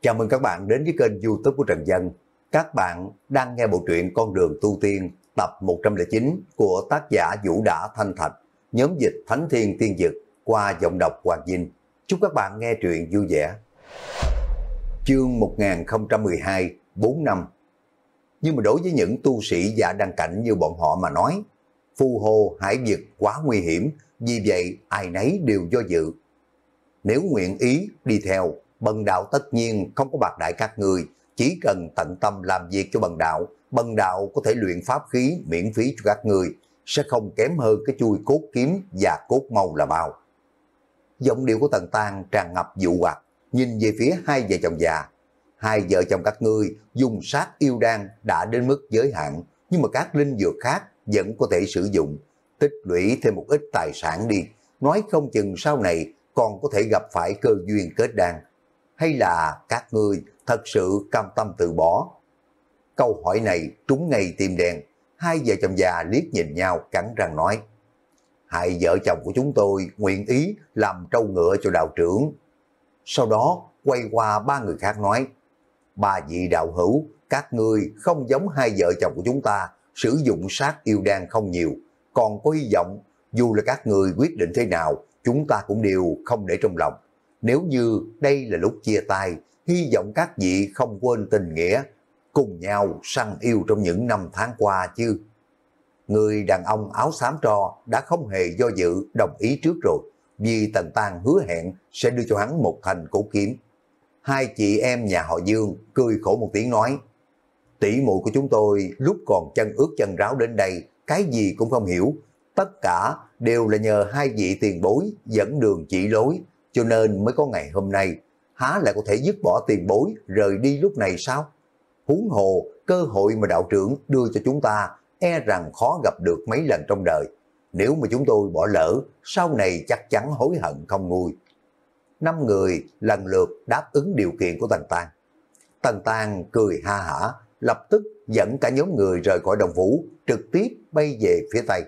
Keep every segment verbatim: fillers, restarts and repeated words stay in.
Chào mừng các bạn đến với kênh YouTube của Trần Dân. Các bạn đang nghe bộ truyện Con đường tu tiên tập một trăm lẻ chín của tác giả Vũ Đã Thanh Thạch, nhóm dịch Thánh Thiên Tiên Dực qua giọng đọc Hoàng Vinh. Chúc các bạn nghe truyện vui vẻ. Chương một nghìn không trăm mười hai, bốn năm. Nhưng mà đối với những tu sĩ giả đăng cảnh như bọn họ mà nói, phù hồ hải vực quá nguy hiểm, vì vậy ai nấy đều do dự. Nếu nguyện ý đi theo, Bần đạo tất nhiên không có bạc đãi các người, chỉ cần tận tâm làm việc cho Bần đạo, Bần đạo có thể luyện pháp khí miễn phí cho các người, sẽ không kém hơn cái chui cốt kiếm và cốt mâu là bao. Giọng điệu của Tần Tang tràn ngập dụ hoặc, nhìn về phía hai vợ chồng già. Hai vợ chồng các ngươi dùng sát yêu đan đã đến mức giới hạn, nhưng mà các linh dược khác vẫn có thể sử dụng, tích lũy thêm một ít tài sản đi, nói không chừng sau này còn có thể gặp phải cơ duyên kết đan. Hay là các ngươi thật sự cam tâm từ bỏ? Câu hỏi này trúng ngay tim đen. Hai vợ chồng già liếc nhìn nhau cắn răng nói: hai vợ chồng của chúng tôi nguyện ý làm trâu ngựa cho đạo trưởng. Sau đó quay qua ba người khác nói: ba vị đạo hữu, các ngươi không giống hai vợ chồng của chúng ta, sử dụng sát yêu đan không nhiều, còn có hy vọng. Dù là các người quyết định thế nào, chúng ta cũng đều không để trong lòng. Nếu như đây là lúc chia tay, hy vọng các vị không quên tình nghĩa, cùng nhau săn yêu trong những năm tháng qua chứ. Người đàn ông áo xám tro đã không hề do dự đồng ý trước rồi, vì Tần Tang hứa hẹn sẽ đưa cho hắn một thanh cổ kiếm. Hai chị em nhà họ Dương cười khổ một tiếng nói: tỷ muội của chúng tôi lúc còn chân ướt chân ráo đến đây, cái gì cũng không hiểu. Tất cả đều là nhờ hai vị tiền bối dẫn đường chỉ lối, cho nên mới có ngày hôm nay. Há lại có thể dứt bỏ tiền bối rời đi lúc này sao? Huống hồ cơ hội mà đạo trưởng đưa cho chúng ta e rằng khó gặp được mấy lần trong đời. Nếu mà chúng tôi bỏ lỡ, sau này chắc chắn hối hận không nguôi. Năm người lần lượt đáp ứng điều kiện của Tần Tang. Tần Tang cười ha hả, lập tức dẫn cả nhóm người rời khỏi đồng phủ, trực tiếp bay về phía Tây.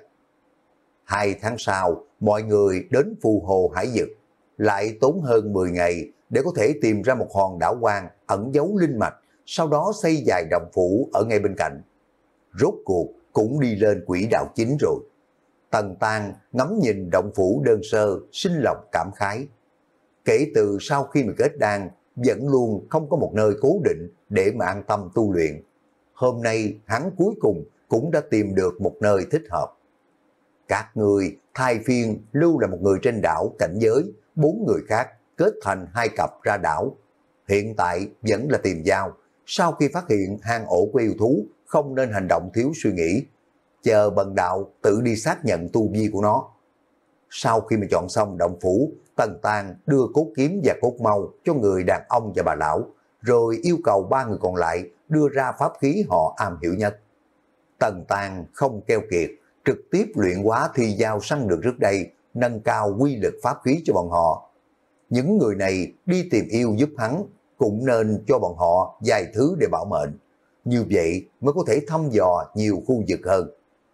Hai tháng sau, mọi người đến phù hồ hải vực, lại tốn hơn mười ngày để có thể tìm ra một hòn đảo hoang ẩn giấu linh mạch, sau đó xây dài động phủ ở ngay bên cạnh. Rốt cuộc cũng đi lên quỹ đạo chính rồi. Tần Tang ngắm nhìn động phủ đơn sơ, sinh lòng cảm khái. Kể từ sau khi mà kết đan, vẫn luôn không có một nơi cố định để mà an tâm tu luyện. Hôm nay hắn cuối cùng cũng đã tìm được một nơi thích hợp. Các người thay phiên lưu là một người trên đảo cảnh giới, bốn người khác kết thành hai cặp ra đảo. Hiện tại vẫn là tìm giao. Sau khi phát hiện hang ổ của yêu thú, không nên hành động thiếu suy nghĩ. Chờ Bần đạo tự đi xác nhận tu vi của nó. Sau khi mà chọn xong động phủ, Tần Tang đưa cốt kiếm và cốt mâu cho người đàn ông và bà lão, rồi yêu cầu ba người còn lại đưa ra pháp khí họ am hiểu nhất. Tần Tang không keo kiệt, trực tiếp luyện hóa thi giao săn được trước đây, nâng cao quy lực pháp khí cho bọn họ. Những người này đi tìm yêu giúp hắn, cũng nên cho bọn họ vài thứ để bảo mệnh. Như vậy mới có thể thăm dò nhiều khu vực hơn.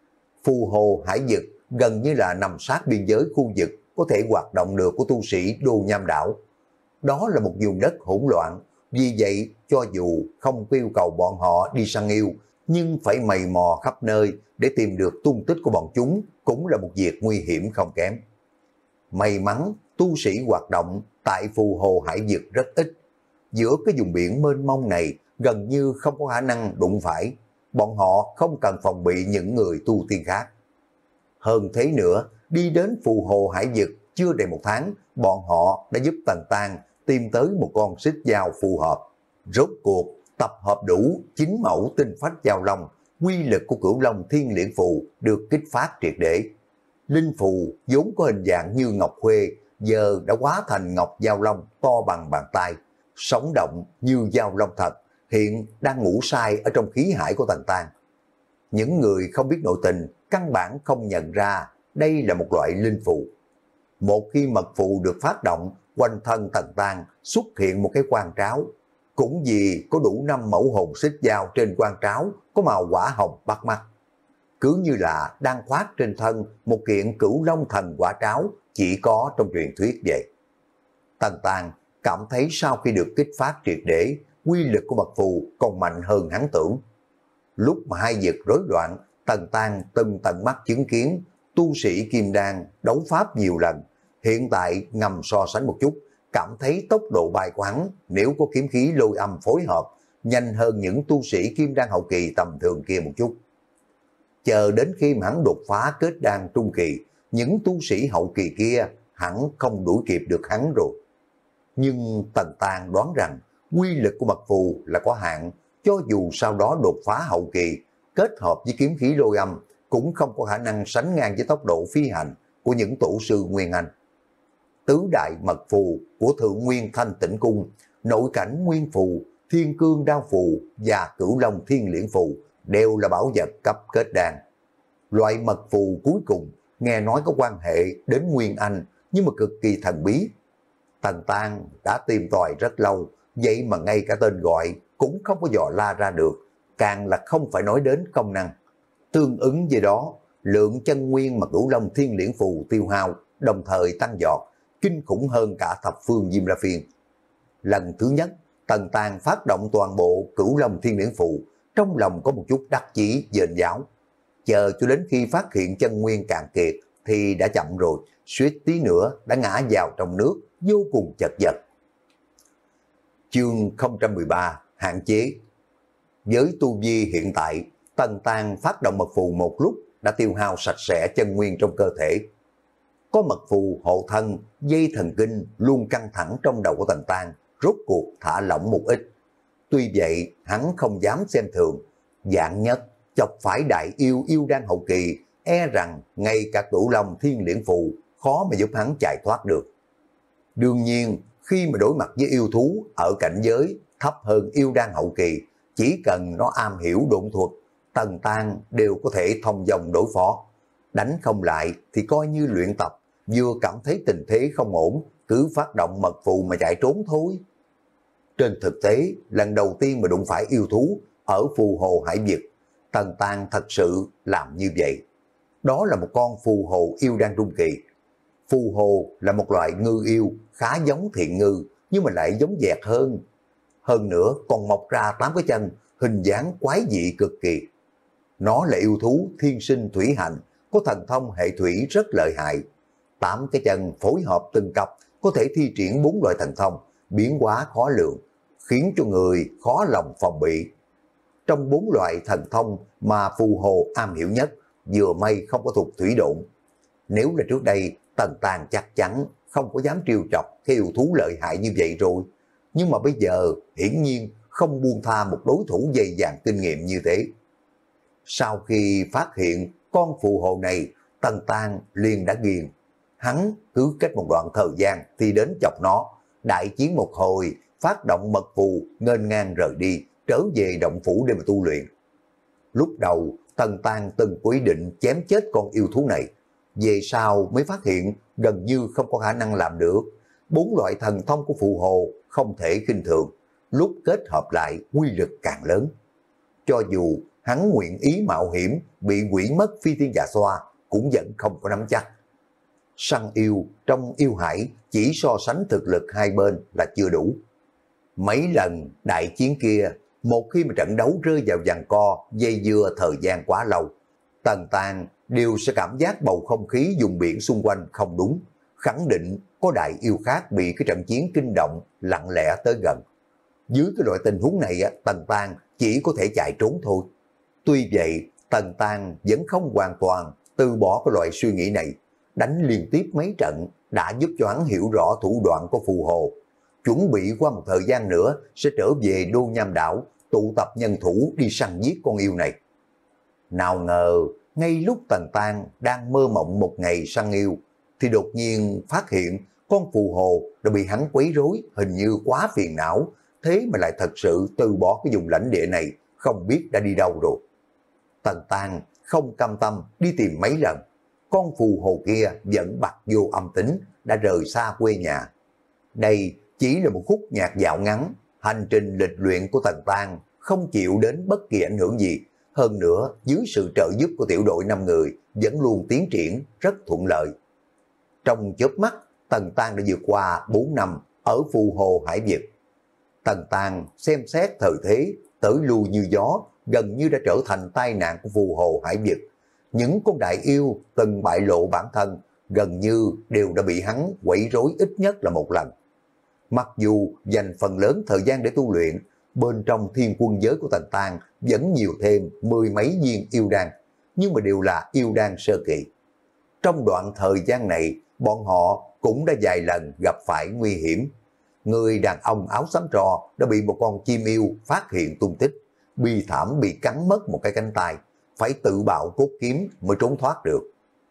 Phù hồ hải vực gần như là nằm sát biên giới khu vực có thể hoạt động được của tu sĩ Đô Nham Đảo. Đó là một vùng đất hỗn loạn, vì vậy cho dù không yêu cầu bọn họ đi săn yêu, nhưng phải mày mò khắp nơi để tìm được tung tích của bọn chúng cũng là một việc nguy hiểm không kém. May mắn tu sĩ hoạt động tại phù hồ hải vực rất ít. Giữa cái vùng biển mênh mông này gần như không có khả năng đụng phải. Bọn họ không cần phòng bị những người tu tiên khác. Hơn thế nữa, đi đến phù hồ hải vực chưa đầy một tháng, bọn họ đã giúp Tần Tang tìm tới một con xích dao phù hợp. Rốt cuộc tập hợp đủ chín mẫu tinh phách giao long, quy lực của Cửu Long Thiên Liễn Phù được kích phát triệt để. Linh phù vốn có hình dạng như ngọc khuê, giờ đã hóa thành ngọc giao long to bằng bàn tay, sống động như giao long thật, hiện đang ngủ say ở trong khí hải của Tần Tang. Những người không biết nội tình căn bản không nhận ra đây là một loại linh phù. Một khi mật phù được phát động, quanh thân Tần Tang xuất hiện một cái quan tráo. Cũng vì có đủ năm mẫu hồn xích dao trên quan tráo có màu quả hồng bắt mắt. Cứ như là đang khoác trên thân một kiện Cửu Long thần quả tráo chỉ có trong truyền thuyết vậy. Tần Tang cảm thấy sau khi được kích phát triệt để, quy lực của mật phù còn mạnh hơn hắn tưởng. Lúc mà hai vực rối loạn, Tần Tang từng tận mắt chứng kiến tu sĩ kim đan đấu pháp nhiều lần, hiện tại ngầm so sánh một chút, cảm thấy tốc độ bay của hắn nếu có kiếm khí lôi âm phối hợp, nhanh hơn những tu sĩ kim đan hậu kỳ tầm thường kia một chút. Chờ đến khi mà hắn đột phá kết đan trung kỳ, những tu sĩ hậu kỳ kia hẳn không đuổi kịp được hắn rồi. Nhưng Tần Tang đoán rằng quy lực của mật phù là có hạn, cho dù sau đó đột phá hậu kỳ, kết hợp với kiếm khí lôi âm, cũng không có khả năng sánh ngang với tốc độ phi hành của những tổ sư Nguyên Anh. Tứ đại mật phù của Thượng Nguyên Thanh Tĩnh Cung, nội cảnh Nguyên Phù, Thiên Cương Đao Phù và Cửu Long Thiên Liễn Phù đều là bảo vật cấp kết đan. Loại mật phù cuối cùng nghe nói có quan hệ đến Nguyên Anh nhưng mà cực kỳ thần bí. Tần Tang đã tìm tòi rất lâu, vậy mà ngay cả tên gọi cũng không có dò la ra được, càng là không phải nói đến công năng. Tương ứng với đó, lượng chân nguyên mà Cửu Long Thiên Liễn Phù tiêu hao đồng thời tăng giọt, kinh khủng hơn cả thập phương Diêm La Phiên. Lần thứ nhất, Tần Tang phát động toàn bộ Cửu Long Thiên Liễn Phù, trong lòng có một chút đắc chí dền dáo. Chờ cho đến khi phát hiện chân nguyên cạn kiệt thì đã chậm rồi, suýt tí nữa đã ngã vào trong nước, vô cùng chật vật. Chương không một ba hạn chế. Với tu vi hiện tại, Tần Tang phát động mật phù một lúc đã tiêu hao sạch sẽ chân nguyên trong cơ thể. Có mật phù hộ thân, dây thần kinh luôn căng thẳng trong đầu của Tần Tang, rốt cuộc thả lỏng một ít. Tuy vậy, hắn không dám xem thường, dạng nhất chọc phải đại yêu yêu đan hậu kỳ, e rằng ngay cả Cửu Long Thiên Liễn Phù khó mà giúp hắn chạy thoát được. Đương nhiên, khi mà đối mặt với yêu thú ở cảnh giới thấp hơn yêu đan hậu kỳ, chỉ cần nó am hiểu độn thuật, Tần Tang đều có thể thông dong đối phó. Đánh không lại thì coi như luyện tập, vừa cảm thấy tình thế không ổn, cứ phát động mật phù mà chạy trốn thôi. Trên thực tế, lần đầu tiên mà đụng phải yêu thú ở phù hồ hải vực, Tần Tang thật sự làm như vậy. Đó là một con phù hồ yêu đan trung kỳ. Phù hồ là một loại ngư yêu khá giống thiện ngư, nhưng mà lại giống dẹt hơn. Hơn nữa còn mọc ra tám cái chân, hình dáng quái dị cực kỳ. Nó là yêu thú thiên sinh thủy hành, có thần thông hệ thủy rất lợi hại. Tám cái chân phối hợp từng cặp, có thể thi triển bốn loại thần thông, biến hóa khó lường, khiến cho người khó lòng phòng bị. Trong bốn loại thần thông mà phù hồ am hiểu nhất, vừa may không có thuộc thủy độn. Nếu là trước đây, Tần Tang chắc chắn không có dám trêu chọc cái yêu thú lợi hại như vậy rồi. Nhưng mà bây giờ, hiển nhiên không buông tha một đối thủ dày dạn kinh nghiệm như thế. Sau khi phát hiện con phù hồ này, Tần Tang liền đã ghiền. Hắn cứ cách một đoạn thời gian thì đến chọc nó, đại chiến một hồi, phát động mật phù, nghênh ngang rời đi, trở về động phủ để mà tu luyện. Lúc đầu, Tần Tang từng có ý định chém chết con yêu thú này. Về sau mới phát hiện gần như không có khả năng làm được. Bốn loại thần thông của phù hồ không thể khinh thường, lúc kết hợp lại quy lực càng lớn. Cho dù hắn nguyện ý mạo hiểm bị quỷ mất phi thiên dạ xoa, cũng vẫn không có nắm chắc. Săn yêu trong yêu hải chỉ so sánh thực lực hai bên là chưa đủ. Mấy lần đại chiến kia, một khi mà trận đấu rơi vào giằng co, dây dưa thời gian quá lâu, Tần Tang đều sẽ cảm giác bầu không khí vùng biển xung quanh không đúng, khẳng định có đại yêu khác bị cái trận chiến kinh động lặng lẽ tới gần. Dưới cái loại tình huống này, Tần Tang chỉ có thể chạy trốn thôi. Tuy vậy, Tần Tang vẫn không hoàn toàn từ bỏ cái loại suy nghĩ này. Đánh liên tiếp mấy trận đã giúp cho hắn hiểu rõ thủ đoạn của phù hồ. Chuẩn bị qua một thời gian nữa sẽ trở về Đô Nham Đảo, tụ tập nhân thủ đi săn giết con yêu này. Nào ngờ, ngay lúc Tần Tang đang mơ mộng một ngày săn yêu, thì đột nhiên phát hiện con phù hồ đã bị hắn quấy rối, hình như quá phiền não, thế mà lại thật sự từ bỏ cái vùng lãnh địa này, không biết đã đi đâu rồi. Tần Tang không cam tâm đi tìm mấy lần, con phù hồ kia vẫn bặt vô âm tính, đã rời xa quê nhà. Đây chỉ là một khúc nhạc dạo ngắn, hành trình lịch luyện của Tần Tang không chịu đến bất kỳ ảnh hưởng gì. Hơn nữa, dưới sự trợ giúp của tiểu đội năm người, vẫn luôn tiến triển rất thuận lợi. Trong chớp mắt, Tần Tang đã vượt qua bốn năm, ở phù hồ hải vực. Tần Tàng xem xét thời thế, tới lui như gió, gần như đã trở thành tai nạn của phù hồ hải vực. Những con đại yêu từng bại lộ bản thân, gần như đều đã bị hắn quấy rối ít nhất là một lần. Mặc dù dành phần lớn thời gian để tu luyện, bên trong thiên quân giới của Tần Tàng vẫn nhiều thêm mười mấy viên yêu đan, nhưng mà đều là yêu đan sơ kỳ. Trong đoạn thời gian này, bọn họ cũng đã vài lần gặp phải nguy hiểm. Người đàn ông áo xám trò đã bị một con chim yêu phát hiện tung tích, bi thảm bị cắn mất một cái cánh tay, phải tự bạo cốt kiếm mới trốn thoát được.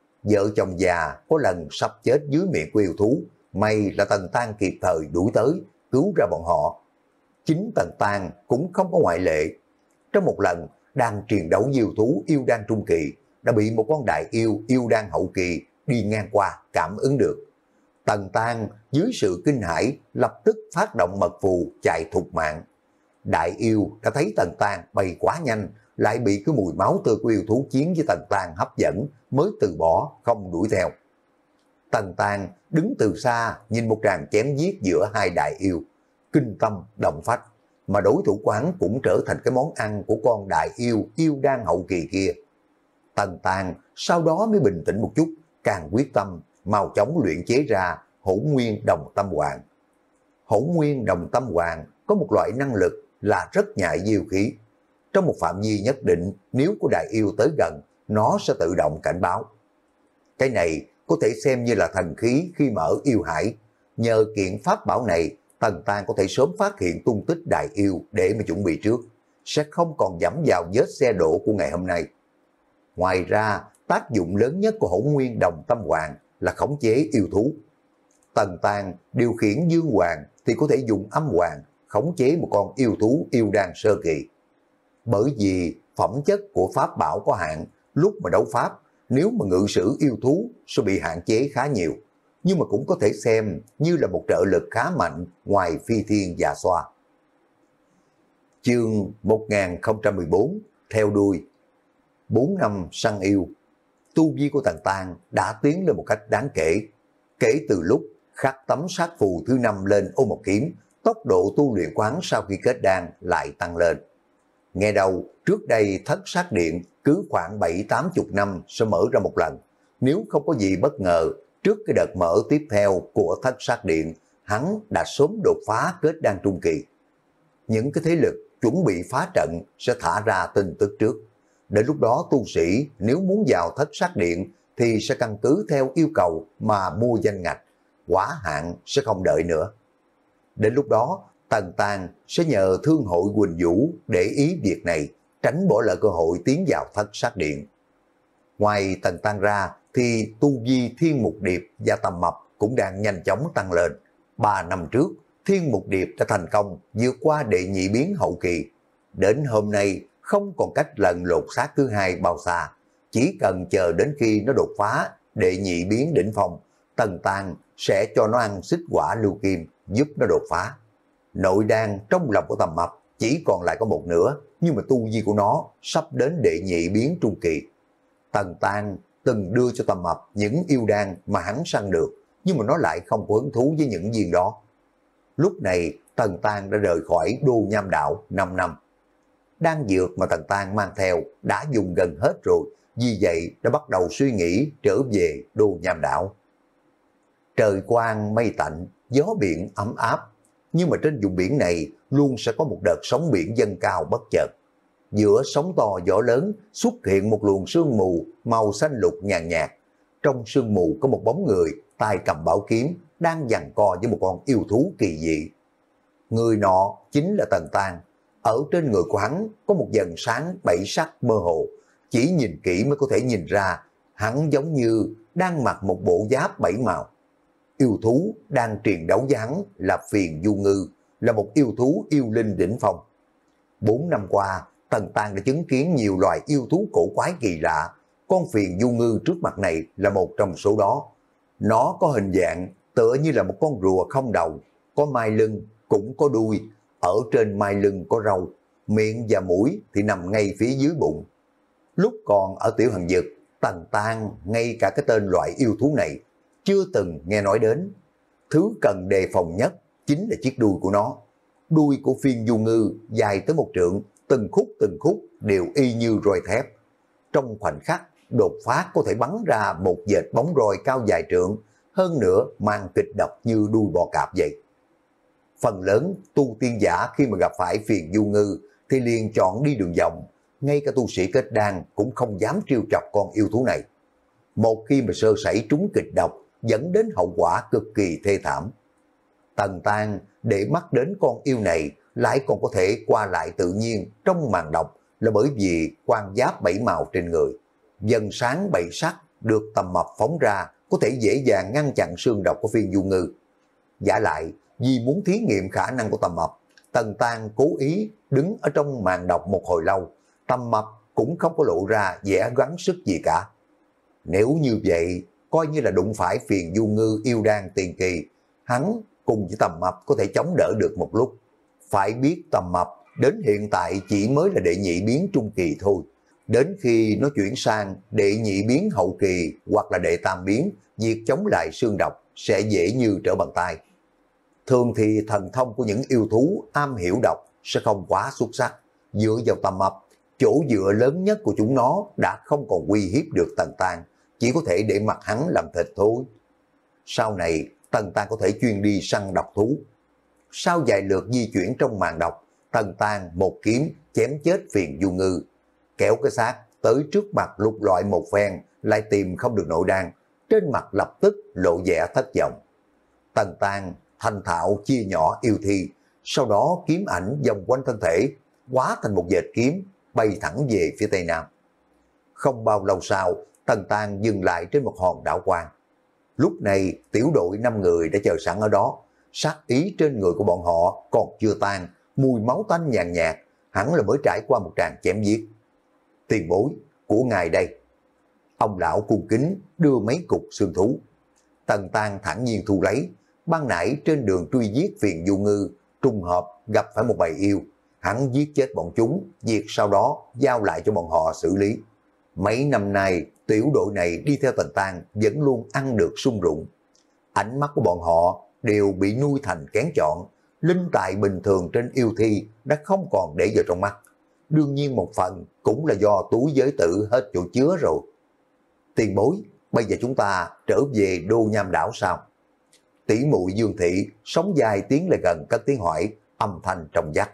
Vợ chồng già có lần sắp chết dưới miệng của yêu thú, may là Tần Tàng kịp thời đuổi tới, cứu ra bọn họ. Chính Tần Tàng cũng không có ngoại lệ. Trong một lần đang truyền đấu yêu thú yêu đan trung kỳ, đã bị một con đại yêu yêu đan hậu kỳ đi ngang qua cảm ứng được. Tần Tàng dưới sự kinh hãi lập tức phát động mật phù chạy thục mạng. Đại yêu đã thấy Tần Tàng bay quá nhanh, lại bị cái mùi máu tươi của yêu thú chiến với Tần Tàng hấp dẫn, mới từ bỏ không đuổi theo. Tần Tàng đứng từ xa nhìn một tràng chém giết giữa hai đại yêu, kinh tâm động phách, mà đối thủ của hắn cũng trở thành cái món ăn của con đại yêu yêu đan hậu kỳ kia. Tần Tàng sau đó mới bình tĩnh một chút, càng quyết tâm mau chóng luyện chế ra Hỗn Nguyên Đồng Tâm Hoàng. Hỗn Nguyên Đồng Tâm Hoàng có một loại năng lực là rất nhạy yêu khí. Trong một phạm vi nhất định, nếu có đại yêu tới gần, nó sẽ tự động cảnh báo. Cái này có thể xem như là thần khí khi mở yêu hải. Nhờ kiện pháp bảo này, Tần Tàng có thể sớm phát hiện tung tích đại yêu để mà chuẩn bị trước, sẽ không còn dẫm vào vết xe đổ của ngày hôm nay. Ngoài ra, tác dụng lớn nhất của Hỗn Nguyên Đồng Tâm Hoàng là khống chế yêu thú. Tần Tàng điều khiển Dương Hoàng thì có thể dùng âm hoàng khống chế một con yêu thú yêu đan sơ kỳ. Bởi vì phẩm chất của pháp bảo có hạn, lúc mà đấu pháp, nếu mà ngự sử yêu thú sẽ bị hạn chế khá nhiều, nhưng mà cũng có thể xem như là một trợ lực khá mạnh ngoài phi thiên và xoa. Chương một nghìn không trăm mười bốn theo đuôi. Bốn năm săn yêu, tu vi của Tần Tàng đã tiến lên một cách đáng kể. Kể từ lúc khắc tấm sát phù thứ năm lên ô một kiếm, tốc độ tu luyện quán sau khi kết đan lại tăng lên. Nghe đầu, trước đây thất sát điện cứ khoảng bảy tám chục năm sẽ mở ra một lần. Nếu không có gì bất ngờ, trước cái đợt mở tiếp theo của thất sát điện, hắn đã sớm đột phá kết đan trung kỳ. Những cái thế lực chuẩn bị phá trận sẽ thả ra tin tức trước. Đến lúc đó tu sĩ nếu muốn vào thất sát điện thì sẽ căn cứ theo yêu cầu mà mua danh ngạch, quá hạn sẽ không đợi nữa. Đến lúc đó, Tần Tàng sẽ nhờ thương hội Quỳnh Vũ để ý việc này, tránh bỏ lỡ cơ hội tiến vào thất sát điện. Ngoài Tần Tàng ra thì tu vi Thiên Mục Điệp và Tầm Mập cũng đang nhanh chóng tăng lên. Ba năm trước, Thiên Mục Điệp đã thành công vượt qua đệ nhị biến hậu kỳ. Đến hôm nay không còn cách lần lột xác thứ hai bao xa, chỉ cần chờ đến khi nó đột phá đệ nhị biến đỉnh phong, Tần Tàng sẽ cho nó ăn xích quả lưu kim giúp nó đột phá. Nội đan trong lòng của Tầm Mập chỉ còn lại có một nửa, nhưng mà tu vi của nó sắp đến đệ nhị biến trung kỳ. Tần Tàng từng đưa cho Tầm Mập những yêu đan mà hắn săn được, nhưng mà nó lại không có hứng thú với những viên đó. Lúc này Tần Tàng đã rời khỏi Đô Nham Đạo năm năm. Đan dược mà Tần Tàng mang theo đã dùng gần hết rồi, vì vậy đã bắt đầu suy nghĩ trở về Đô Nham Đạo. Trời quang mây tạnh, gió biển ấm áp, nhưng mà trên vùng biển này luôn sẽ có một đợt sóng biển dâng cao bất chợt. Giữa sóng to gió lớn xuất hiện một luồng sương mù màu xanh lục nhàn nhạt. Trong sương mù có một bóng người tay cầm bảo kiếm đang giằng co với một con yêu thú kỳ dị. Người nọ chính là Tần Tàng. Ở trên người của hắn có một dần sáng bảy sắc mơ hồ, chỉ nhìn kỹ mới có thể nhìn ra hắn giống như đang mặc một bộ giáp bảy màu. Yêu thú đang truyền đấu với hắn là Phiền Du Ngư, là một yêu thú yêu linh đỉnh phong. Bốn năm qua, Tần Tàng đã chứng kiến nhiều loài yêu thú cổ quái kỳ lạ. Con Phiền Du Ngư trước mặt này là một trong số đó. Nó có hình dạng tựa như là một con rùa không đầu, có mai lưng, cũng có đuôi. Ở trên mai lưng có râu, miệng và mũi thì nằm ngay phía dưới bụng. Lúc còn ở Tiểu Hằng Dực, Tần Tàng ngay cả cái tên loại yêu thú này chưa từng nghe nói đến. Thứ cần đề phòng nhất chính là chiếc đuôi của nó. Đuôi của phiên du ngư dài tới một trượng, từng khúc từng khúc đều y như roi thép. Trong khoảnh khắc, đột phát có thể bắn ra một vệt bóng roi cao dài trượng, hơn nữa mang kịch độc như đuôi bò cạp vậy. Phần lớn tu tiên giả khi mà gặp phải phiền du ngư thì liền chọn đi đường vòng, ngay cả tu sĩ kết đan cũng không dám trêu chọc con yêu thú này. Một khi mà sơ sẩy trúng kịch độc dẫn đến hậu quả cực kỳ thê thảm. Tần Tang để mắt đến con yêu này lại còn có thể qua lại tự nhiên trong màn độc là bởi vì quan giáp bảy màu trên người. Dần sáng bảy sắc được tầm mập phóng ra có thể dễ dàng ngăn chặn xương độc của phiên du ngư. Giả lại, vì muốn thí nghiệm khả năng của tầm mập, Tần Tang cố ý đứng ở trong màn độc một hồi lâu, tầm mập cũng không có lộ ra vẻ gắng sức gì cả. Nếu như vậy, coi như là đụng phải phiền du ngư yêu đan tiền kỳ, hắn cùng với tầm mập có thể chống đỡ được một lúc. Phải biết tầm mập đến hiện tại chỉ mới là đệ nhị biến trung kỳ thôi. Đến khi nó chuyển sang đệ nhị biến hậu kỳ hoặc là đệ tam biến, việc chống lại xương độc sẽ dễ như trở bàn tay. Thường thì thần thông của những yêu thú am hiểu độc sẽ không quá xuất sắc. Dựa vào tầm mập, chỗ dựa lớn nhất của chúng nó đã không còn uy hiếp được Tần Tang, chỉ có thể để mặc hắn làm thịt thôi. Sau này, Tần Tang có thể chuyên đi săn độc thú. Sau vài lượt di chuyển trong màn độc, Tần Tang một kiếm chém chết phiền du ngư, kéo cái xác tới trước mặt lục loại một phen, lại tìm không được nội đan, trên mặt lập tức lộ vẻ thất vọng. Tần Tang thành thạo chia nhỏ yêu thi, sau đó kiếm ảnh vòng quanh thân thể, hóa thành một vệt kiếm, bay thẳng về phía tây nam. Không bao lâu sau, Tần Tang dừng lại trên một hòn đảo quang. Lúc này, tiểu đội năm người đã chờ sẵn ở đó, sát ý trên người của bọn họ còn chưa tan, mùi máu tanh nhàn nhạt, hẳn là mới trải qua một tràng chém giết. Tiền bối của ngài đây. Ông lão cung kính đưa mấy cục xương thú. Tần Tang thản nhiên thu lấy. Ban nãy trên đường truy giết phiền du ngư, trùng hợp gặp phải một bầy yêu, hắn giết chết bọn chúng, việc sau đó giao lại cho bọn họ xử lý. Mấy năm nay, tiểu đội này đi theo Tần Tang vẫn luôn ăn được sung rụng. Ánh mắt của bọn họ đều bị nuôi thành kén chọn, linh tài bình thường trên yêu thi đã không còn để vào trong mắt. Đương nhiên một phần cũng là do túi giới tử hết chỗ chứa rồi. Tiền bối, bây giờ chúng ta trở về Đô Nham Đảo sao? Tỷ muội Dương Thị sống dài tiến lại gần cất tiếng hỏi, âm thanh trong vắt.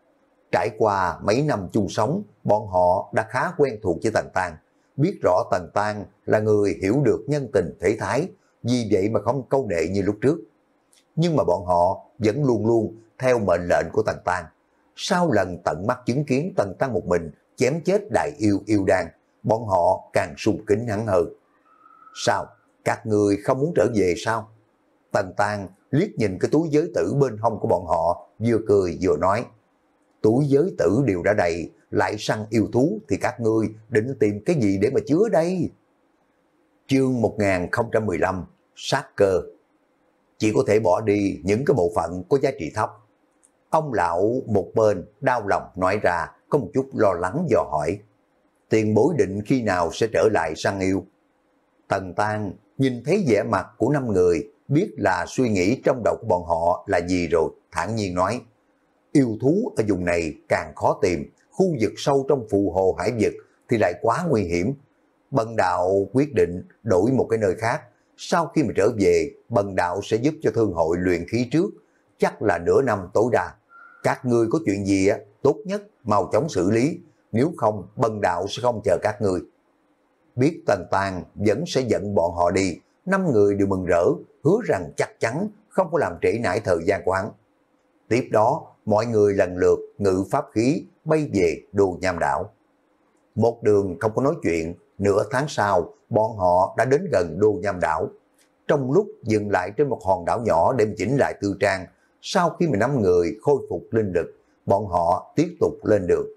Trải qua mấy năm chung sống, bọn họ đã khá quen thuộc với Tần Tang, biết rõ Tần Tang là người hiểu được nhân tình thể thái, vì vậy mà không câu nệ như lúc trước. Nhưng mà bọn họ vẫn luôn luôn theo mệnh lệnh của Tần Tang. Sau lần tận mắt chứng kiến Tần Tang một mình chém chết đại yêu yêu đan, bọn họ càng sùng kính hắn hơn. Sao? Các người không muốn trở về sao? Tần Tang liếc nhìn cái túi giới tử bên hông của bọn họ, vừa cười vừa nói. Túi giới tử đều đã đầy, lại săn yêu thú thì các ngươi định tìm cái gì để mà chứa đây? Chương một nghìn không trăm mười lăm, sát cơ. Chỉ có thể bỏ đi những cái bộ phận có giá trị thấp. Ông lão một bên đau lòng nói ra, có một chút lo lắng dò hỏi. Tiền bối định khi nào sẽ trở lại săn yêu? Tần Tang nhìn thấy vẻ mặt của năm người, biết là suy nghĩ trong đầu của bọn họ là gì rồi, thản nhiên nói. Yêu thú ở vùng này càng khó tìm, khu vực sâu trong phù hồ hải vực thì lại quá nguy hiểm. Bần đạo quyết định đổi một cái nơi khác, sau khi mà trở về, bần đạo sẽ giúp cho thương hội luyện khí trước, chắc là nửa năm tối đa. Các ngươi có chuyện gì á, tốt nhất mau chóng xử lý, nếu không bần đạo sẽ không chờ các ngươi. Biết Tần Tang vẫn sẽ dẫn bọn họ đi, năm người đều mừng rỡ, hứa rằng chắc chắn không có làm trễ nải thời gian của hắn. Tiếp đó, mọi người lần lượt ngự pháp khí bay về Đô Nham Đảo. Một đường không có nói chuyện, nửa tháng sau, bọn họ đã đến gần Đô Nham Đảo. Trong lúc dừng lại trên một hòn đảo nhỏ để chỉnh lại tư trang, sau khi mà năm người khôi phục linh lực, bọn họ tiếp tục lên đường.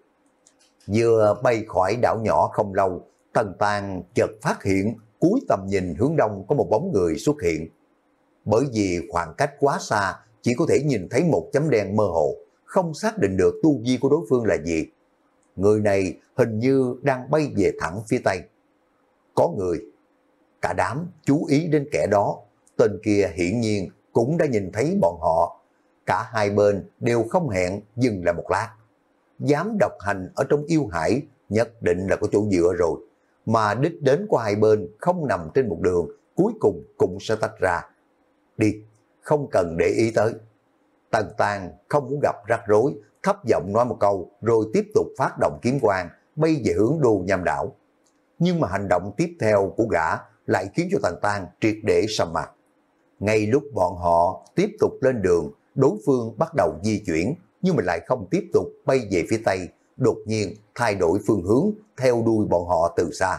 Vừa bay khỏi đảo nhỏ không lâu, Tần Tang chợt phát hiện cuối tầm nhìn hướng đông có một bóng người xuất hiện. Bởi vì khoảng cách quá xa, chỉ có thể nhìn thấy một chấm đen mơ hồ, không xác định được tu vi của đối phương là gì. Người này hình như đang bay về thẳng phía tây. Có người. Cả đám chú ý đến kẻ đó. Tên kia hiển nhiên cũng đã nhìn thấy bọn họ. cả hai bên đều không hẹn dừng lại một lát. Dám độc hành ở trong yêu hải nhất định là có chỗ dựa rồi, mà đích đến của hai bên không nằm trên một đường, cuối cùng cũng sẽ tách ra. Đi, không cần để ý tới. Tần Tàng không muốn gặp rắc rối, thấp giọng nói một câu rồi tiếp tục phát động kiếm quang bay về hướng Đô Nham Đảo. Nhưng mà hành động tiếp theo của gã lại khiến cho Tần Tàng triệt để sầm mặt. Ngay lúc bọn họ tiếp tục lên đường, đối phương bắt đầu di chuyển, nhưng mà lại không tiếp tục bay về phía Tây, đột nhiên thay đổi phương hướng theo đuôi bọn họ từ xa.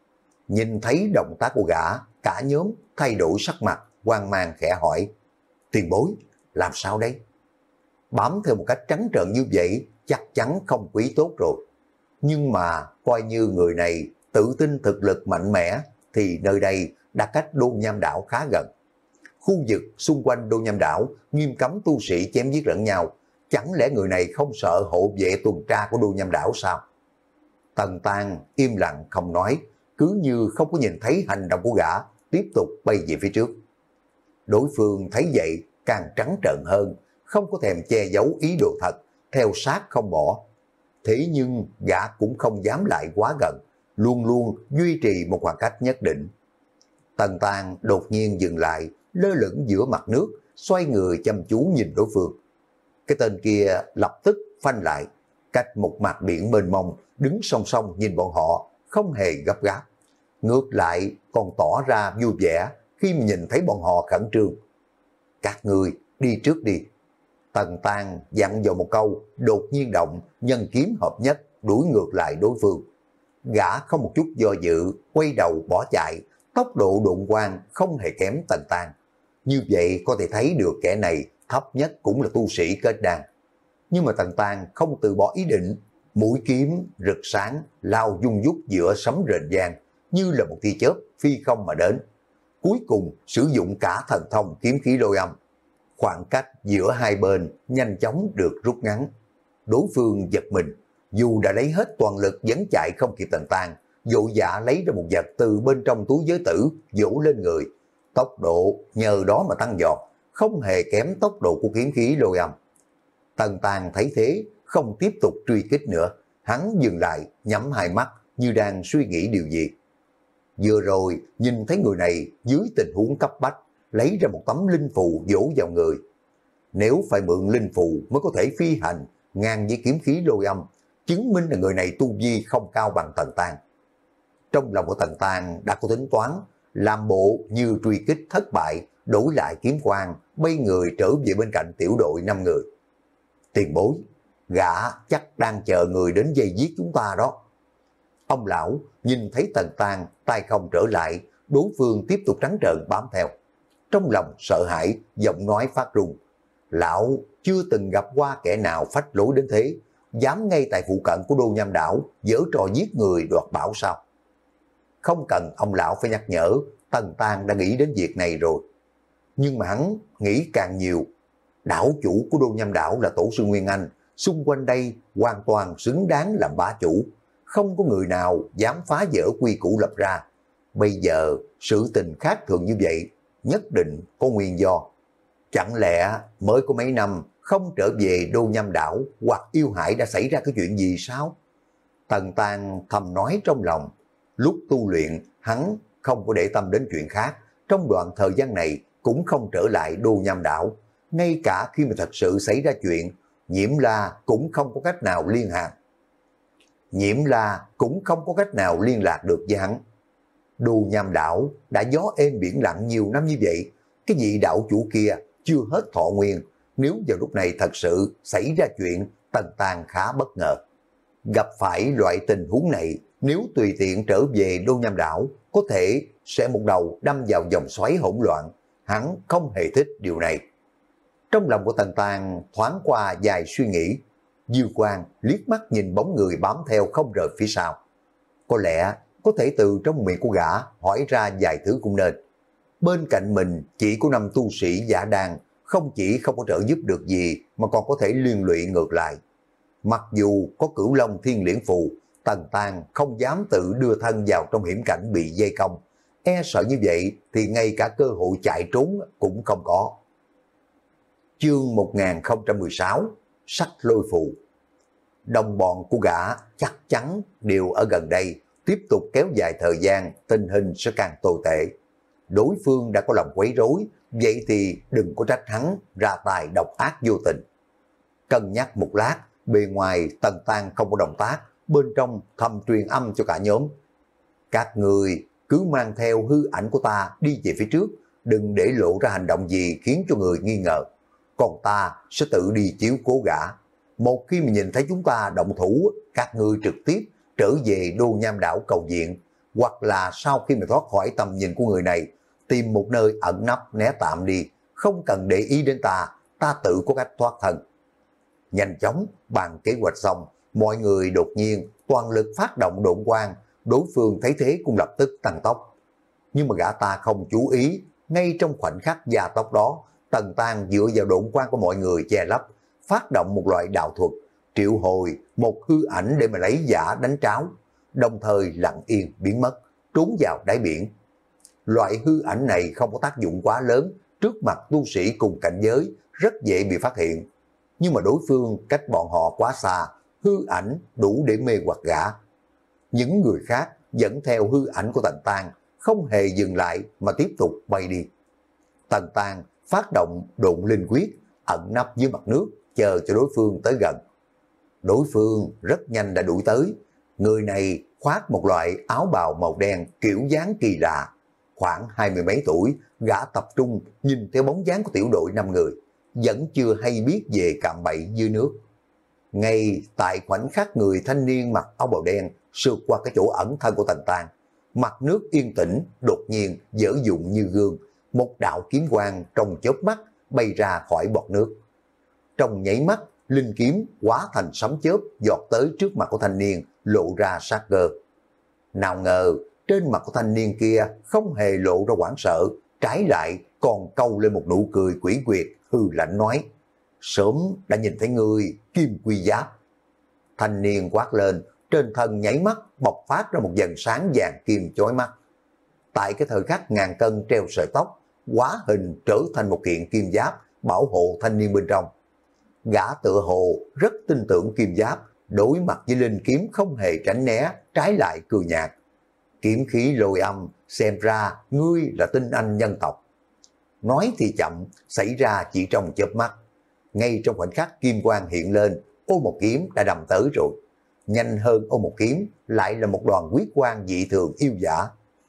Nhìn thấy động tác của gã, cả nhóm thay đổi sắc mặt, hoang mang khẽ hỏi: tiền bối, làm sao đây? Bám theo một cách trắng trợn như vậy chắc chắn không quý tốt rồi. Nhưng mà coi như người này tự tin thực lực mạnh mẽ thì nơi đây đã cách Đô Nham Đảo khá gần. Khu vực xung quanh Đô Nham Đảo nghiêm cấm tu sĩ chém giết lẫn nhau, chẳng lẽ người này không sợ hộ vệ tuần tra của Đô Nham Đảo sao? Tần Tàng im lặng không nói, cứ như không có nhìn thấy hành động của gã, tiếp tục bay về phía trước. Đối phương thấy vậy càng trắng trợn hơn, không có thèm che giấu ý đồ thật, theo sát không bỏ. Thế nhưng gã cũng không dám lại quá gần, luôn luôn duy trì một khoảng cách nhất định. Tần Tàng đột nhiên dừng lại, lơ lửng giữa mặt nước, xoay người chăm chú nhìn đối phương. Cái tên kia lập tức phanh lại, cách một mặt biển mênh mông, đứng song song nhìn bọn họ, không hề gấp gáp. Ngược lại còn tỏ ra vui vẻ khi mà nhìn thấy bọn họ khẩn trương. Các người đi trước đi. Tần Tàng dặn dò một câu, đột nhiên động, nhân kiếm hợp nhất, đuổi ngược lại đối phương. Gã không một chút do dự, quay đầu bỏ chạy, tốc độ độn quang không hề kém Tần Tàng. Như vậy có thể thấy được kẻ này thấp nhất cũng là tu sĩ kết đan. Nhưng mà Tần Tàng không từ bỏ ý định, mũi kiếm rực sáng lao dung dút giữa sấm rền vang, như là một tia chớp phi không mà đến. Cuối cùng sử dụng cả thần thông kiếm khí lôi âm. Khoảng cách giữa hai bên nhanh chóng được rút ngắn. Đối phương giật mình, dù đã lấy hết toàn lực vẫn chạy không kịp Tần Tàng, vội vã lấy ra một vật từ bên trong túi giới tử vỗ lên người. Tốc độ nhờ đó mà tăng vọt, không hề kém tốc độ của kiếm khí lôi âm. Tần Tàng thấy thế, không tiếp tục truy kích nữa, hắn dừng lại, nhắm hai mắt như đang suy nghĩ điều gì. Vừa rồi nhìn thấy người này dưới tình huống cấp bách, lấy ra một tấm linh phù vỗ vào người. Nếu phải mượn linh phù mới có thể phi hành ngang với kiếm khí lôi âm, chứng minh là người này tu vi không cao bằng Tần Tàng. Trong lòng của Tần Tàng đã có tính toán, làm bộ như truy kích thất bại, đổi lại kiếm quang, bay người trở về bên cạnh tiểu đội năm người. Tiền bối, gã chắc đang chờ người đến dây giết chúng ta đó. Ông lão nhìn thấy Tần Tàng tay không trở lại, đối phương tiếp tục trắng trợn bám theo. Trong lòng sợ hãi, giọng nói phát run. Lão chưa từng gặp qua kẻ nào phách lối đến thế, dám ngay tại phụ cận của Đô Nham Đảo giở trò giết người đoạt bảo sao? Không cần ông lão phải nhắc nhở, Tần Tàng đã nghĩ đến việc này rồi. Nhưng mà hắn nghĩ càng nhiều. Đảo chủ của Đô Nham Đảo là tổ sư Nguyên Anh, xung quanh đây hoàn toàn xứng đáng làm bá chủ. Không có người nào dám phá vỡ quy củ lập ra. Bây giờ sự tình khác thường như vậy, nhất định có nguyên do. Chẳng lẽ mới có mấy năm không trở về Đô Nham Đảo hoặc yêu hải đã xảy ra cái chuyện gì sao? Tần Tàng thầm nói trong lòng. Lúc tu luyện hắn không có để tâm đến chuyện khác, trong đoạn thời gian này cũng không trở lại Đô Nham Đảo. Ngay cả khi mà thật sự xảy ra chuyện, Nhiễm La cũng không có cách nào liên lạc. Nhiễm La cũng không có cách nào liên lạc được với hắn. Đô Nham Đảo đã gió êm biển lặng nhiều năm như vậy, cái vị đạo chủ kia chưa hết thọ nguyên, nếu vào lúc này thật sự xảy ra chuyện, Tần Tàng khá bất ngờ. Gặp phải loại tình huống này, nếu tùy tiện trở về Đô Nham Đảo, có thể sẽ một đầu đâm vào vòng xoáy hỗn loạn, hắn không hề thích điều này. Trong lòng của Tần Tàng thoáng qua vài suy nghĩ, dư quang liếc mắt nhìn bóng người bám theo không rời phía sau. Có lẽ có thể từ trong miệng của gã hỏi ra vài thứ cũng nên. Bên cạnh mình chỉ có năm tu sĩ giả đan, không chỉ không có trợ giúp được gì mà còn có thể liên lụy ngược lại. Mặc dù có Cửu Long Thiên Liễn Phù, Tần Tàng không dám tự đưa thân vào trong hiểm cảnh bị dây công. E sợ như vậy thì ngay cả cơ hội chạy trốn cũng không có. chương một nghìn không trăm mười sáu, Sắc Lôi Phù. Đồng bọn của gã chắc chắn đều ở gần đây, tiếp tục kéo dài thời gian, tình hình sẽ càng tồi tệ. Đối phương đã có lòng quấy rối, vậy thì đừng có trách hắn ra tài độc ác vô tình. Cân nhắc một lát, bề ngoài Tần Tang không có động tác, bên trong thầm truyền âm cho cả nhóm. Các người cứ mang theo hư ảnh của ta đi về phía trước, đừng để lộ ra hành động gì khiến cho người nghi ngờ. Còn ta sẽ tự đi chiếu cố gã. Một khi mà nhìn thấy chúng ta động thủ, các ngươi trực tiếp trở về Đô Nham Đảo cầu viện, hoặc là sau khi mà thoát khỏi tầm nhìn của người này, tìm một nơi ẩn nấp né tạm đi, không cần để ý đến ta, ta tự có cách thoát thân. Nhanh chóng bàn kế hoạch xong, mọi người đột nhiên toàn lực phát động độn quang, đối phương thấy thế cũng lập tức tăng tốc. Nhưng mà gã ta không chú ý, ngay trong khoảnh khắc gia tốc đó, Tần Tang dựa vào độn quang của mọi người che lấp, phát động một loại đạo thuật, triệu hồi một hư ảnh để mà lấy giả đánh tráo, đồng thời lặng yên biến mất, trốn vào đáy biển. Loại hư ảnh này không có tác dụng quá lớn, trước mặt tu sĩ cùng cảnh giới, rất dễ bị phát hiện. Nhưng mà đối phương cách bọn họ quá xa, hư ảnh đủ để mê hoặc gã. Những người khác dẫn theo hư ảnh của Tần Tang, không hề dừng lại mà tiếp tục bay đi. Tần Tang phát động độn linh quyết, ẩn nấp dưới mặt nước, chờ cho đối phương tới gần. Đối phương rất nhanh đã đuổi tới. Người này khoác một loại áo bào màu đen kiểu dáng kỳ lạ. Khoảng hai mươi mấy tuổi, gã tập trung nhìn theo bóng dáng của tiểu đội năm người, vẫn chưa hay biết về cạm bẫy dưới nước. Ngay tại khoảnh khắc người thanh niên mặc áo bào đen sượt qua cái chỗ ẩn thân của Tần Tang, mặt nước yên tĩnh đột nhiên dở dụng như gương, một đạo kiếm quang trong chớp mắt bay ra khỏi bọt nước. Trong nháy mắt, linh kiếm hóa thành sấm chớp giọt tới trước mặt của thanh niên, lộ ra sát cơ. Nào ngờ trên mặt của thanh niên kia không hề lộ ra hoảng sợ, trái lại còn câu lên một nụ cười quỷ quyệt, hư lạnh nói: sớm đã nhìn thấy người, Kim Quy Giáp. Thanh niên quát lên, trên thân nháy mắt bộc phát ra một dần sáng vàng kim chói mắt. Tại cái thời khắc ngàn cân treo sợi tóc, hóa hình trở thành một kiện kim giáp bảo hộ thanh niên bên trong. Gã tựa hồ rất tin tưởng kim giáp, đối mặt với linh kiếm không hề tránh né, trái lại cười nhạt. Kiếm khí lôi âm, xem ra ngươi là tinh anh nhân tộc. Nói thì chậm, xảy ra chỉ trong chớp mắt. Ngay trong khoảnh khắc kim quang hiện lên, ô một kiếm đã đâm tới rồi. Nhanh hơn ô một kiếm lại là một đoàn huyết quang dị thường yêu dã.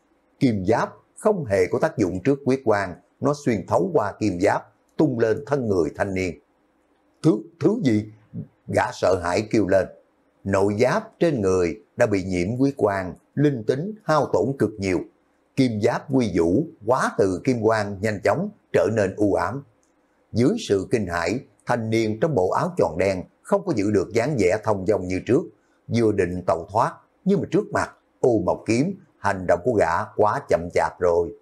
Kim giáp không hề có tác dụng trước huyết quang, nó xuyên thấu qua kim giáp, tung lên thân người thanh niên. Thứ, thứ gì? Gã sợ hãi kêu lên. Nội giáp trên người đã bị nhiễm huyết quang, linh tính hao tổn cực nhiều. Kim giáp quy vũ hóa từ kim quang nhanh chóng trở nên u ám. Dưới sự kinh hãi, thanh niên trong bộ áo tròn đen không có giữ được dáng vẻ thông dong như trước, vừa định tẩu thoát, nhưng mà trước mặt ô mộc kiếm, hành động của gã quá chậm chạp rồi.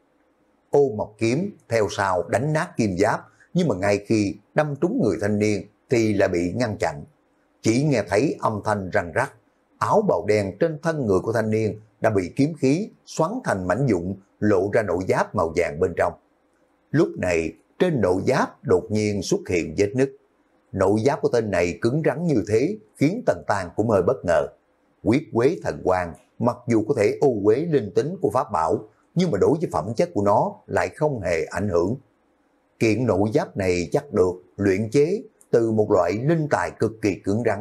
Ô mộc kiếm theo sau đánh nát kim giáp, nhưng mà ngay khi đâm trúng người thanh niên thì lại bị ngăn chặn. Chỉ nghe thấy âm thanh răng rắc, áo bào đen trên thân người của thanh niên đã bị kiếm khí xoắn thành mảnh vụn, lộ ra nội giáp màu vàng bên trong. Lúc này trên nội giáp đột nhiên xuất hiện vết nứt. Nội giáp của tên này cứng rắn như thế khiến Tần Tang cũng hơi bất ngờ. Huyết quế thần quang mặc dù có thể ô uế linh tính của pháp bảo, nhưng mà đối với phẩm chất của nó lại không hề ảnh hưởng. Kiện nội giáp này chắc được luyện chế từ một loại linh tài cực kỳ cứng rắn.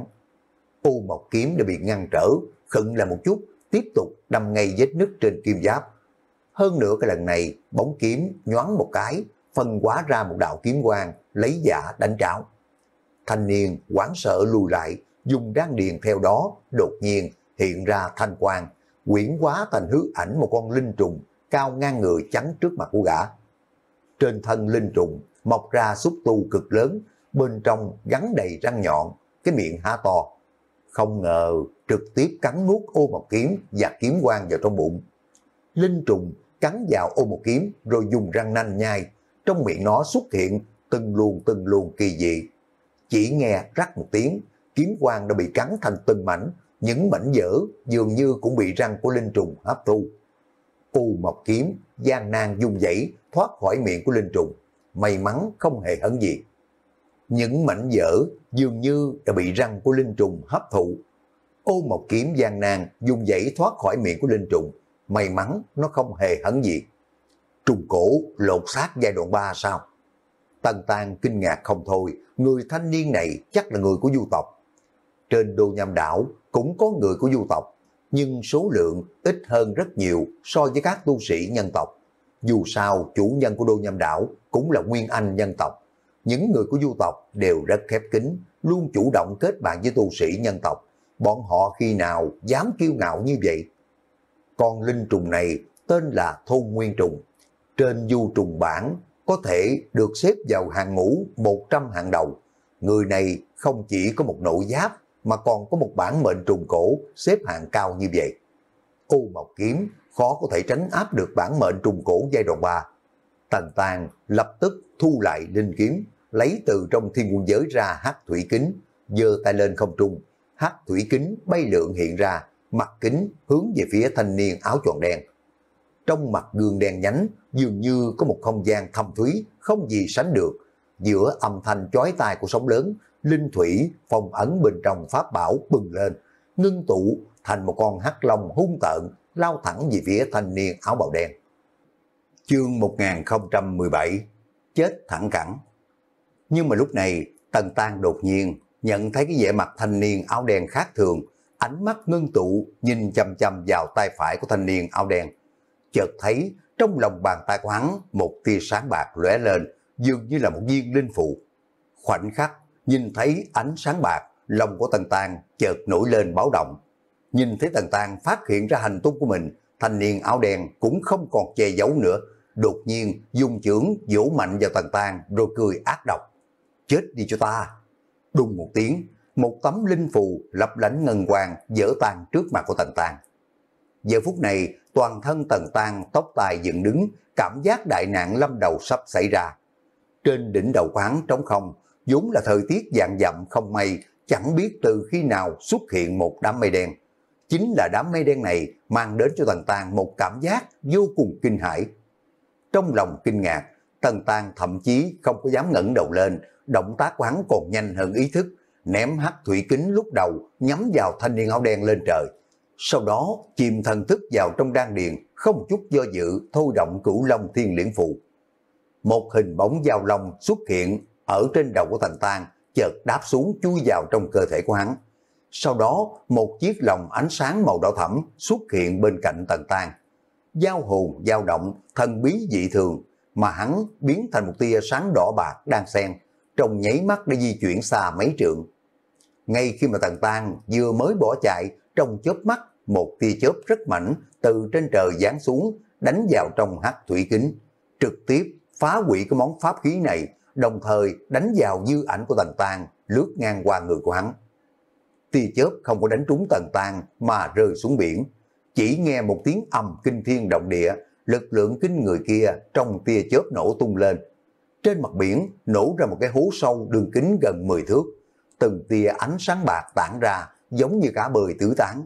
Ô mộc kiếm đã bị ngăn trở, khựng lại một chút, tiếp tục đâm ngay vết nứt trên kim giáp. Hơn nữa cái lần này, bóng kiếm nhoáng một cái, phân hóa ra một đạo kiếm quang, lấy giả đánh tráo. Thanh niên hoảng sợ lùi lại, dùng đan điền theo đó, đột nhiên hiện ra thanh quang, quyển hóa thành hư ảnh một con linh trùng cao ngang người chắn trước mặt của gã. Trên thân linh trùng mọc ra xúc tu cực lớn, bên trong gắn đầy răng nhọn, cái miệng há to. Không ngờ trực tiếp cắn nuốt ô mộc kiếm và kiếm quang vào trong bụng. Linh trùng cắn vào ô mộc kiếm rồi dùng răng nanh nhai, trong miệng nó xuất hiện từng luồng từng luồng kỳ dị. Chỉ nghe rắc một tiếng, kiếm quang đã bị cắn thành từng mảnh, những mảnh vỡ dường như cũng bị răng của linh trùng hấp thu. Ô mộc kiếm gian nan dung dãy thoát khỏi miệng của linh trùng, may mắn không hề hấn gì. những mảnh vỡ dường như đã bị răng của linh trùng hấp thụ. Ô Mộc kiếm gian nan dùng dãy thoát khỏi miệng của linh trùng, may mắn nó không hề hấn gì. Trùng cổ lột xác giai đoạn ba sao? Tần Tang kinh ngạc không thôi, người thanh niên này chắc là người của du tộc. Trên Đô Nham đảo cũng có người của du tộc, nhưng số lượng ít hơn rất nhiều so với các tu sĩ nhân tộc. Dù sao, chủ nhân của Đô Nham đảo cũng là nguyên anh nhân tộc. Những người của du tộc đều rất khép kín, luôn chủ động kết bạn với tu sĩ nhân tộc. Bọn họ khi nào dám kiêu ngạo như vậy? Con linh trùng này tên là Thôn Nguyên Trùng. Trên du trùng bảng có thể được xếp vào hàng ngũ một trăm hàng đầu. Người này không chỉ có một nội giáp mà còn có một bản mệnh trùng cổ xếp hạng cao như vậy. Ô Mộc kiếm khó có thể tránh áp được bản mệnh trùng cổ giai đoạn ba. Tần Tang lập tức thu lại linh kiếm, lấy từ trong thiên quân giới ra hắc thủy kính, giơ tay lên không trung, hắc thủy kính bay lượn hiện ra, mặt kính hướng về phía thanh niên áo choàng đen. Trong mặt gương đen nhánh dường như có một không gian thâm thúy không gì sánh được. Giữa âm thanh chói tai của sóng lớn, linh thủy phong ấn bên trong pháp bảo bừng lên, ngưng tụ thành một con hắc long hung tợn lao thẳng về phía thanh niên áo bào đen. Chương một nghìn không trăm mười bảy, chết thẳng cẳng. Nhưng mà lúc này Tần Tang đột nhiên nhận thấy cái vẻ mặt thanh niên áo đen khác thường, ánh mắt ngưng tụ nhìn chăm chăm vào tay phải của thanh niên áo đen. Chợt thấy trong lòng bàn tay của hắn một tia sáng bạc lóe lên, dường như là một viên linh phù. Khoảnh khắc nhìn thấy ánh sáng bạc, lòng của Tần Tang chợt nổi lên báo động. Nhìn thấy Tần Tang phát hiện ra hành tung của mình, thanh niên áo đen cũng không còn che giấu nữa, đột nhiên dùng chưởng vỗ mạnh vào Tần Tang rồi cười ác độc. Chết đi cho ta! Đùng một tiếng, một tấm linh phù lấp lánh ngân quang vỡ tan trước mặt của Tần Tang. Giờ phút này toàn thân Tần Tang tóc tai dựng đứng, cảm giác đại nạn lâm đầu sắp xảy ra. Trên đỉnh đầu quán trống không, vốn là thời tiết vạn dặm không mây, chẳng biết từ khi nào xuất hiện một đám mây đen. Chính là đám mây đen này mang đến cho Tần Tang một cảm giác vô cùng kinh hãi. Trong lòng kinh ngạc, Tần Tang thậm chí không có dám ngẩng đầu lên, động tác của hắn còn nhanh hơn ý thức, ném hắc thủy kính lúc đầu nhắm vào thanh niên áo đen lên trời. Sau đó chìm thần thức vào trong đan điền, không chút do dự thôi động Cửu Long Thiên Liễn Phù. Một hình bóng dao long xuất hiện ở trên đầu của Tần Tang, chợt đáp xuống chui vào trong cơ thể của hắn. Sau đó một chiếc lồng ánh sáng màu đỏ thẫm xuất hiện bên cạnh Tần Tang. Giao hồn dao động, thần bí dị thường, mà hắn biến thành một tia sáng đỏ bạc đang xen, trong nháy mắt đã di chuyển xa mấy trượng. Ngay khi mà Tần Tang vừa mới bỏ chạy, trong chớp mắt một tia chớp rất mạnh từ trên trời giáng xuống, đánh vào trong hắc thủy kính, trực tiếp phá hủy cái món pháp khí này, đồng thời đánh vào dư ảnh của Tần Tang lướt ngang qua người của hắn. Tia chớp không có đánh trúng Tần Tang mà rơi xuống biển, chỉ nghe một tiếng ầm kinh thiên động địa, lực lượng kinh người kia trong tia chớp nổ tung lên. Trên mặt biển nổ ra một cái hố sâu đường kính gần mười thước, từng tia ánh sáng bạc tản ra giống như cá bơi tứ tán.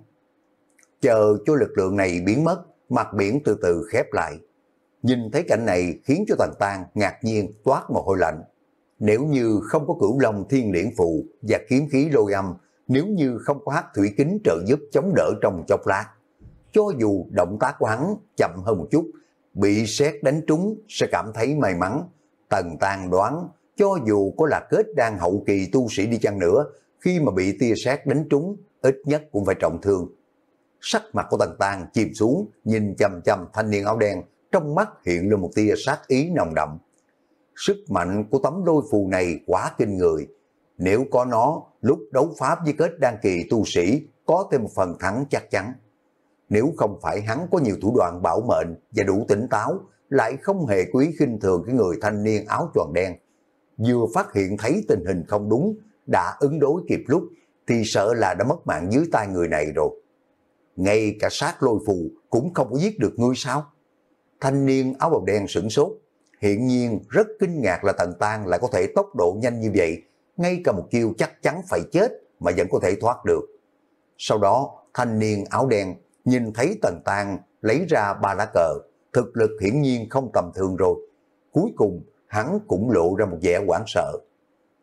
Chờ cho lực lượng này biến mất, mặt biển từ từ khép lại. Nhìn thấy cảnh này khiến cho Tần Tang ngạc nhiên toát mồ hôi lạnh. Nếu như không có Cửu Long Thiên Liễn Phù và kiếm khí lôi âm, nếu như không có hắc thủy kính trợ giúp chống đỡ trong chốc lát, cho dù động tác của hắn chậm hơn một chút, bị sét đánh trúng sẽ cảm thấy may mắn. Tần Tang đoán, cho dù có là kết đan hậu kỳ tu sĩ đi chăng nữa, khi mà bị tia sét đánh trúng, ít nhất cũng phải trọng thương. Sắc mặt của Tần Tang chìm xuống, nhìn chằm chằm thanh niên áo đen, trong mắt hiện lên một tia sát ý nồng đậm. Sức mạnh của tấm lôi phù này quá kinh người. Nếu có nó, lúc đấu pháp với kết đan kỳ tu sĩ, có thêm một phần thắng chắc chắn. Nếu không phải hắn có nhiều thủ đoạn bảo mệnh và đủ tỉnh táo, lại không hề quý khinh thường cái người thanh niên áo choàng đen, vừa phát hiện thấy tình hình không đúng, đã ứng đối kịp lúc, thì sợ là đã mất mạng dưới tay người này rồi. Ngay cả sát lôi phù cũng không có giết được ngươi sao? Thanh niên áo bào đen sửng sốt, hiện nhiên rất kinh ngạc là Tần Tang lại có thể tốc độ nhanh như vậy, ngay cả một chiêu chắc chắn phải chết mà vẫn có thể thoát được. Sau đó, thanh niên áo đen nhìn thấy Tần Tang lấy ra ba lá cờ, thực lực hiển nhiên không tầm thường rồi. Cuối cùng, hắn cũng lộ ra một vẻ hoảng sợ.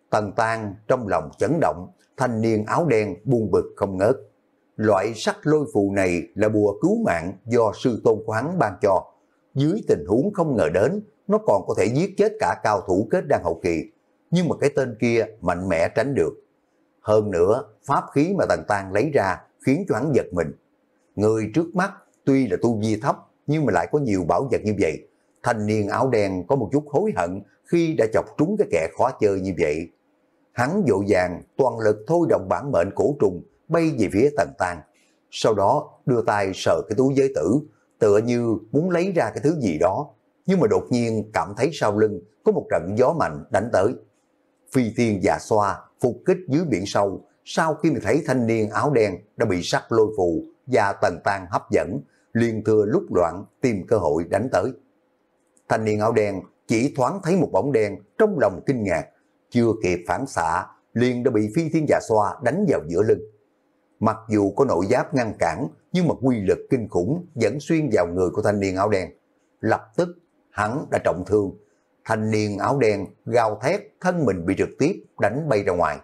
Tần Tang trong lòng chấn động, thanh niên áo đen buồn bực không ngớt. Loại sắc lôi phù này là bùa cứu mạng do sư tôn của hắn ban cho. Dưới tình huống không ngờ đến, nó còn có thể giết chết cả cao thủ kết đan hậu kỳ. Nhưng mà cái tên kia mạnh mẽ tránh được. Hơn nữa, pháp khí mà Tần Tang lấy ra khiến cho hắn giật mình. Người trước mắt tuy là tu vi thấp nhưng mà lại có nhiều bảo vật như vậy. Thanh niên áo đen có một chút hối hận khi đã chọc trúng cái kẻ khó chơi như vậy. Hắn vội vàng toàn lực thôi động bản mệnh cổ trùng bay về phía Tần Tang. Sau đó đưa tay sờ cái túi giới tử, tựa như muốn lấy ra cái thứ gì đó. Nhưng mà đột nhiên cảm thấy sau lưng có một trận gió mạnh đánh tới. Phi tiên già xoa phục kích dưới biển sâu, sau khi mà thấy thanh niên áo đen đã bị sắc lôi phù và Tần Tang hấp dẫn, liền thừa lúc loạn tìm cơ hội đánh tới. Thanh niên áo đen chỉ thoáng thấy một bóng đen, trong lòng kinh ngạc, chưa kịp phản xạ liền đã bị phi thiên dạ xoa đánh vào giữa lưng. Mặc dù có nội giáp ngăn cản, nhưng mà quy lực kinh khủng vẫn xuyên vào người của thanh niên áo đen. Lập tức hắn đã trọng thương. Thanh niên áo đen gào thét, thân mình bị trực tiếp đánh bay ra ngoài.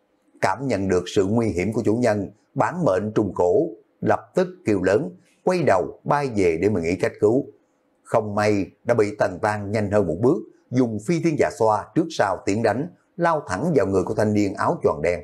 Cảm nhận được sự nguy hiểm của chủ nhân, bản mệnh trùng cổ lập tức kêu lớn, quay đầu bay về để mà nghĩ cách cứu. Không may đã bị Tần Tang nhanh hơn một bước, dùng phi thiên dạ xoa trước sau tiến đánh, lao thẳng vào người của thanh niên áo choàng đen.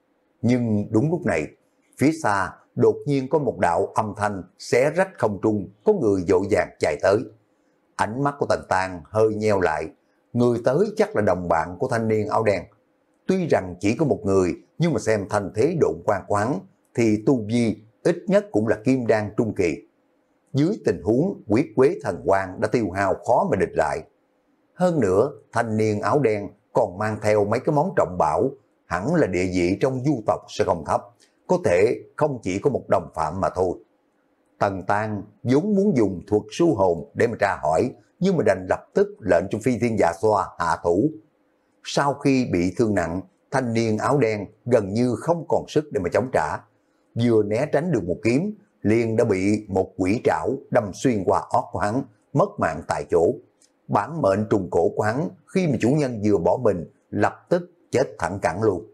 Nhưng đúng lúc này, phía xa đột nhiên có một đạo âm thanh xé rách không trung, có người vội vàng chạy tới. Ánh mắt của Tần Tang hơi nheo lại, người tới chắc là đồng bạn của thanh niên áo đen. Tuy rằng chỉ có một người, nhưng mà xem thành thế độn quang quán thì tu vi ít nhất cũng là kim đan trung kỳ. Dưới tình huống quyết quế thần quang đã tiêu hao khó mà địch lại. Hơn nữa, thanh niên áo đen còn mang theo mấy cái món trọng bảo, hẳn là địa vị trong du tộc sẽ không thấp, có thể không chỉ có một đồng phạm mà thôi. Tần Tang vốn muốn dùng thuật su hồn để mà tra hỏi, nhưng mà đành lập tức lệnh cho phi thiên dạ xoa hạ thủ. Sau khi bị thương nặng, thanh niên áo đen gần như không còn sức để mà chống trả. Vừa né tránh được một kiếm, liền đã bị một quỷ trảo đâm xuyên qua ót của hắn, mất mạng tại chỗ. Bản mệnh trùng cổ của hắn khi mà chủ nhân vừa bỏ mình, lập tức chết thẳng cẳng luôn.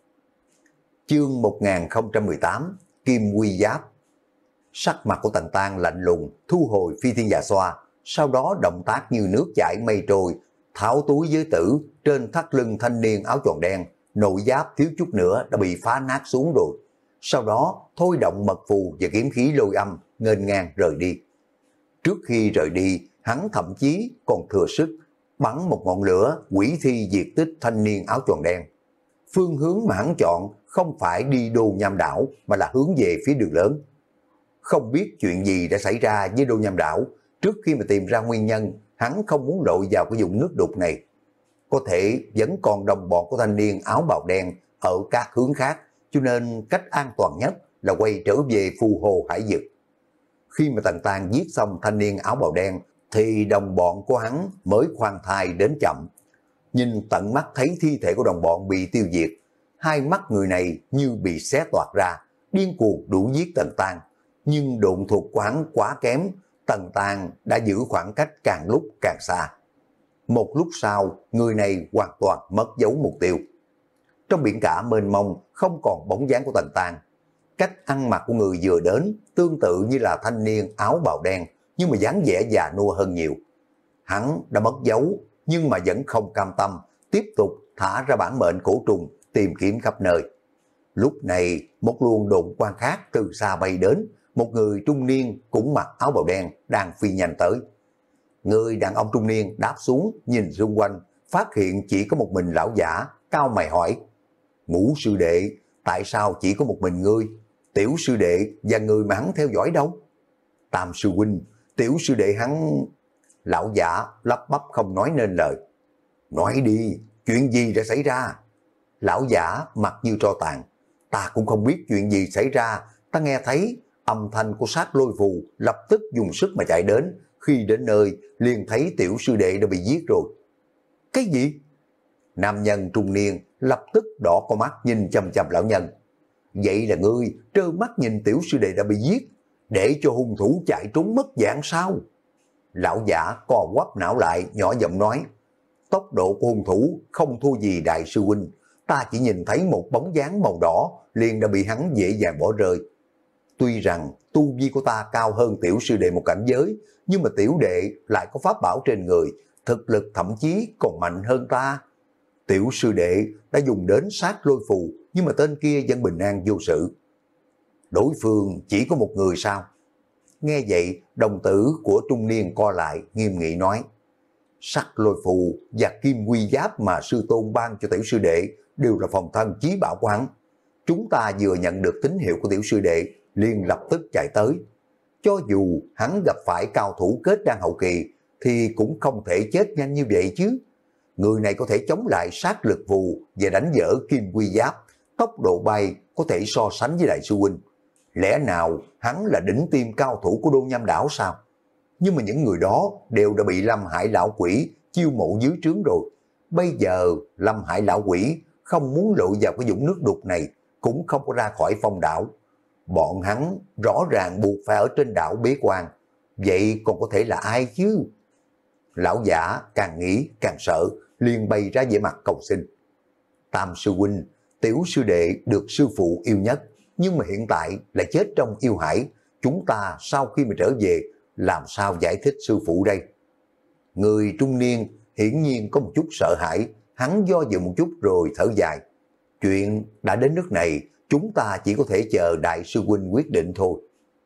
Chương một nghìn không trăm mười tám Kim Quy Giáp. Sắc mặt của Tần Tang lạnh lùng, thu hồi phi thiên dạ xoa, sau đó động tác như nước chảy mây trôi, tháo túi giới tử trên thắt lưng thanh niên áo choàng đen, nội giáp thiếu chút nữa đã bị phá nát xuống rồi. Sau đó thôi động mật phù và kiếm khí lôi âm, nghênh ngang rời đi. Trước khi rời đi, hắn thậm chí còn thừa sức bắn một ngọn lửa quỷ thi diệt tích thanh niên áo choàng đen. Phương hướng mà hắn chọn không phải đi Đô Nham Đảo mà là hướng về phía đường lớn. Không biết chuyện gì đã xảy ra với Đô Nham Đảo, trước khi mà tìm ra nguyên nhân, hắn không muốn lội vào cái vùng nước đục này. Có thể vẫn còn đồng bọn của thanh niên áo bào đen ở các hướng khác, cho nên cách an toàn nhất là quay trở về Phù Hồ Hải Vực. Khi mà Tần Tang giết xong thanh niên áo bào đen, thì đồng bọn của hắn mới khoan thai đến chậm. Nhìn tận mắt thấy thi thể của đồng bọn bị tiêu diệt, hai mắt người này như bị xé toạc ra, điên cuồng đuổi giết Tần Tang. Nhưng độn thuật của hắn quá kém, Tần Tang đã giữ khoảng cách càng lúc càng xa. Một lúc sau, người này hoàn toàn mất dấu mục tiêu. Trong biển cả mênh mông không còn bóng dáng của Tần Tang. Cách ăn mặc của người vừa đến tương tự như là thanh niên áo bào đen, nhưng mà dáng vẻ già nua hơn nhiều. Hắn đã mất dấu, nhưng mà vẫn không cam tâm, tiếp tục thả ra bản mệnh cổ trùng tìm kiếm khắp nơi. Lúc này, một luồng độn quang khác từ xa bay đến, một người trung niên cũng mặc áo bào đen đang phi nhanh tới. Người đàn ông trung niên đáp xuống, nhìn xung quanh, phát hiện chỉ có một mình lão giả, cau mày hỏi: Ngũ sư đệ, tại sao chỉ có một mình ngươi? Tiểu sư đệ và người mà hắn theo dõi đâu? Tam sư huynh, tiểu sư đệ hắn... Lão giả lắp bắp không nói nên lời. Nói đi, chuyện gì đã xảy ra? Lão giả mặt như tro tàn. Ta cũng không biết chuyện gì xảy ra, ta nghe thấy âm thanh của sát lôi phù, lập tức dùng sức mà chạy đến. Khi đến nơi, liền thấy tiểu sư đệ đã bị giết rồi. Cái gì? Nam nhân trung niên lập tức đỏ con mắt nhìn chằm chằm lão nhân. Vậy là ngươi trơ mắt nhìn tiểu sư đệ đã bị giết, để cho hung thủ chạy trốn mất dạng sao? Lão giả co quắp não lại, nhỏ giọng nói: tốc độ của hung thủ không thua gì đại sư huynh, ta chỉ nhìn thấy một bóng dáng màu đỏ liền đã bị hắn dễ dàng bỏ rơi. Tuy rằng tu vi của ta cao hơn tiểu sư đệ một cảnh giới, nhưng mà tiểu đệ lại có pháp bảo trên người, thực lực thậm chí còn mạnh hơn ta. Tiểu sư đệ đã dùng đến sát lôi phù, nhưng mà tên kia vẫn bình an vô sự. Đối phương chỉ có một người sao? Nghe vậy, đồng tử của trung niên co lại, nghiêm nghị nói. Sắc lôi phù và kim quy giáp mà sư tôn ban cho tiểu sư đệ đều là phòng thân chí bảo của hắn. Chúng ta vừa nhận được tín hiệu của tiểu sư đệ, liền lập tức chạy tới. Cho dù hắn gặp phải cao thủ kết đan hậu kỳ, thì cũng không thể chết nhanh như vậy chứ. Người này có thể chống lại sát lực phù và đánh vỡ kim quy giáp, tốc độ bay có thể so sánh với đại sư huynh. Lẽ nào hắn là đỉnh tiêm cao thủ của Đô Nham Đảo sao? Nhưng mà những người đó đều đã bị Lâm Hải lão quỷ chiêu mộ dưới trướng rồi. Bây giờ Lâm Hải lão quỷ không muốn lội vào cái vũng nước đục này, cũng không có ra khỏi phong đảo. Bọn hắn rõ ràng buộc phải ở trên đảo bế quan, vậy còn có thể là ai chứ? Lão giả càng nghĩ càng sợ, liền bày ra vẻ mặt cầu xin. Tam sư huynh, tiểu sư đệ được sư phụ yêu nhất, nhưng mà hiện tại lại chết trong yêu hải. Chúng ta sau khi mà trở về, làm sao giải thích sư phụ đây? Người trung niên hiển nhiên có một chút sợ hãi, hắn do dự một chút rồi thở dài. Chuyện đã đến nước này, chúng ta chỉ có thể chờ đại sư huynh quyết định thôi.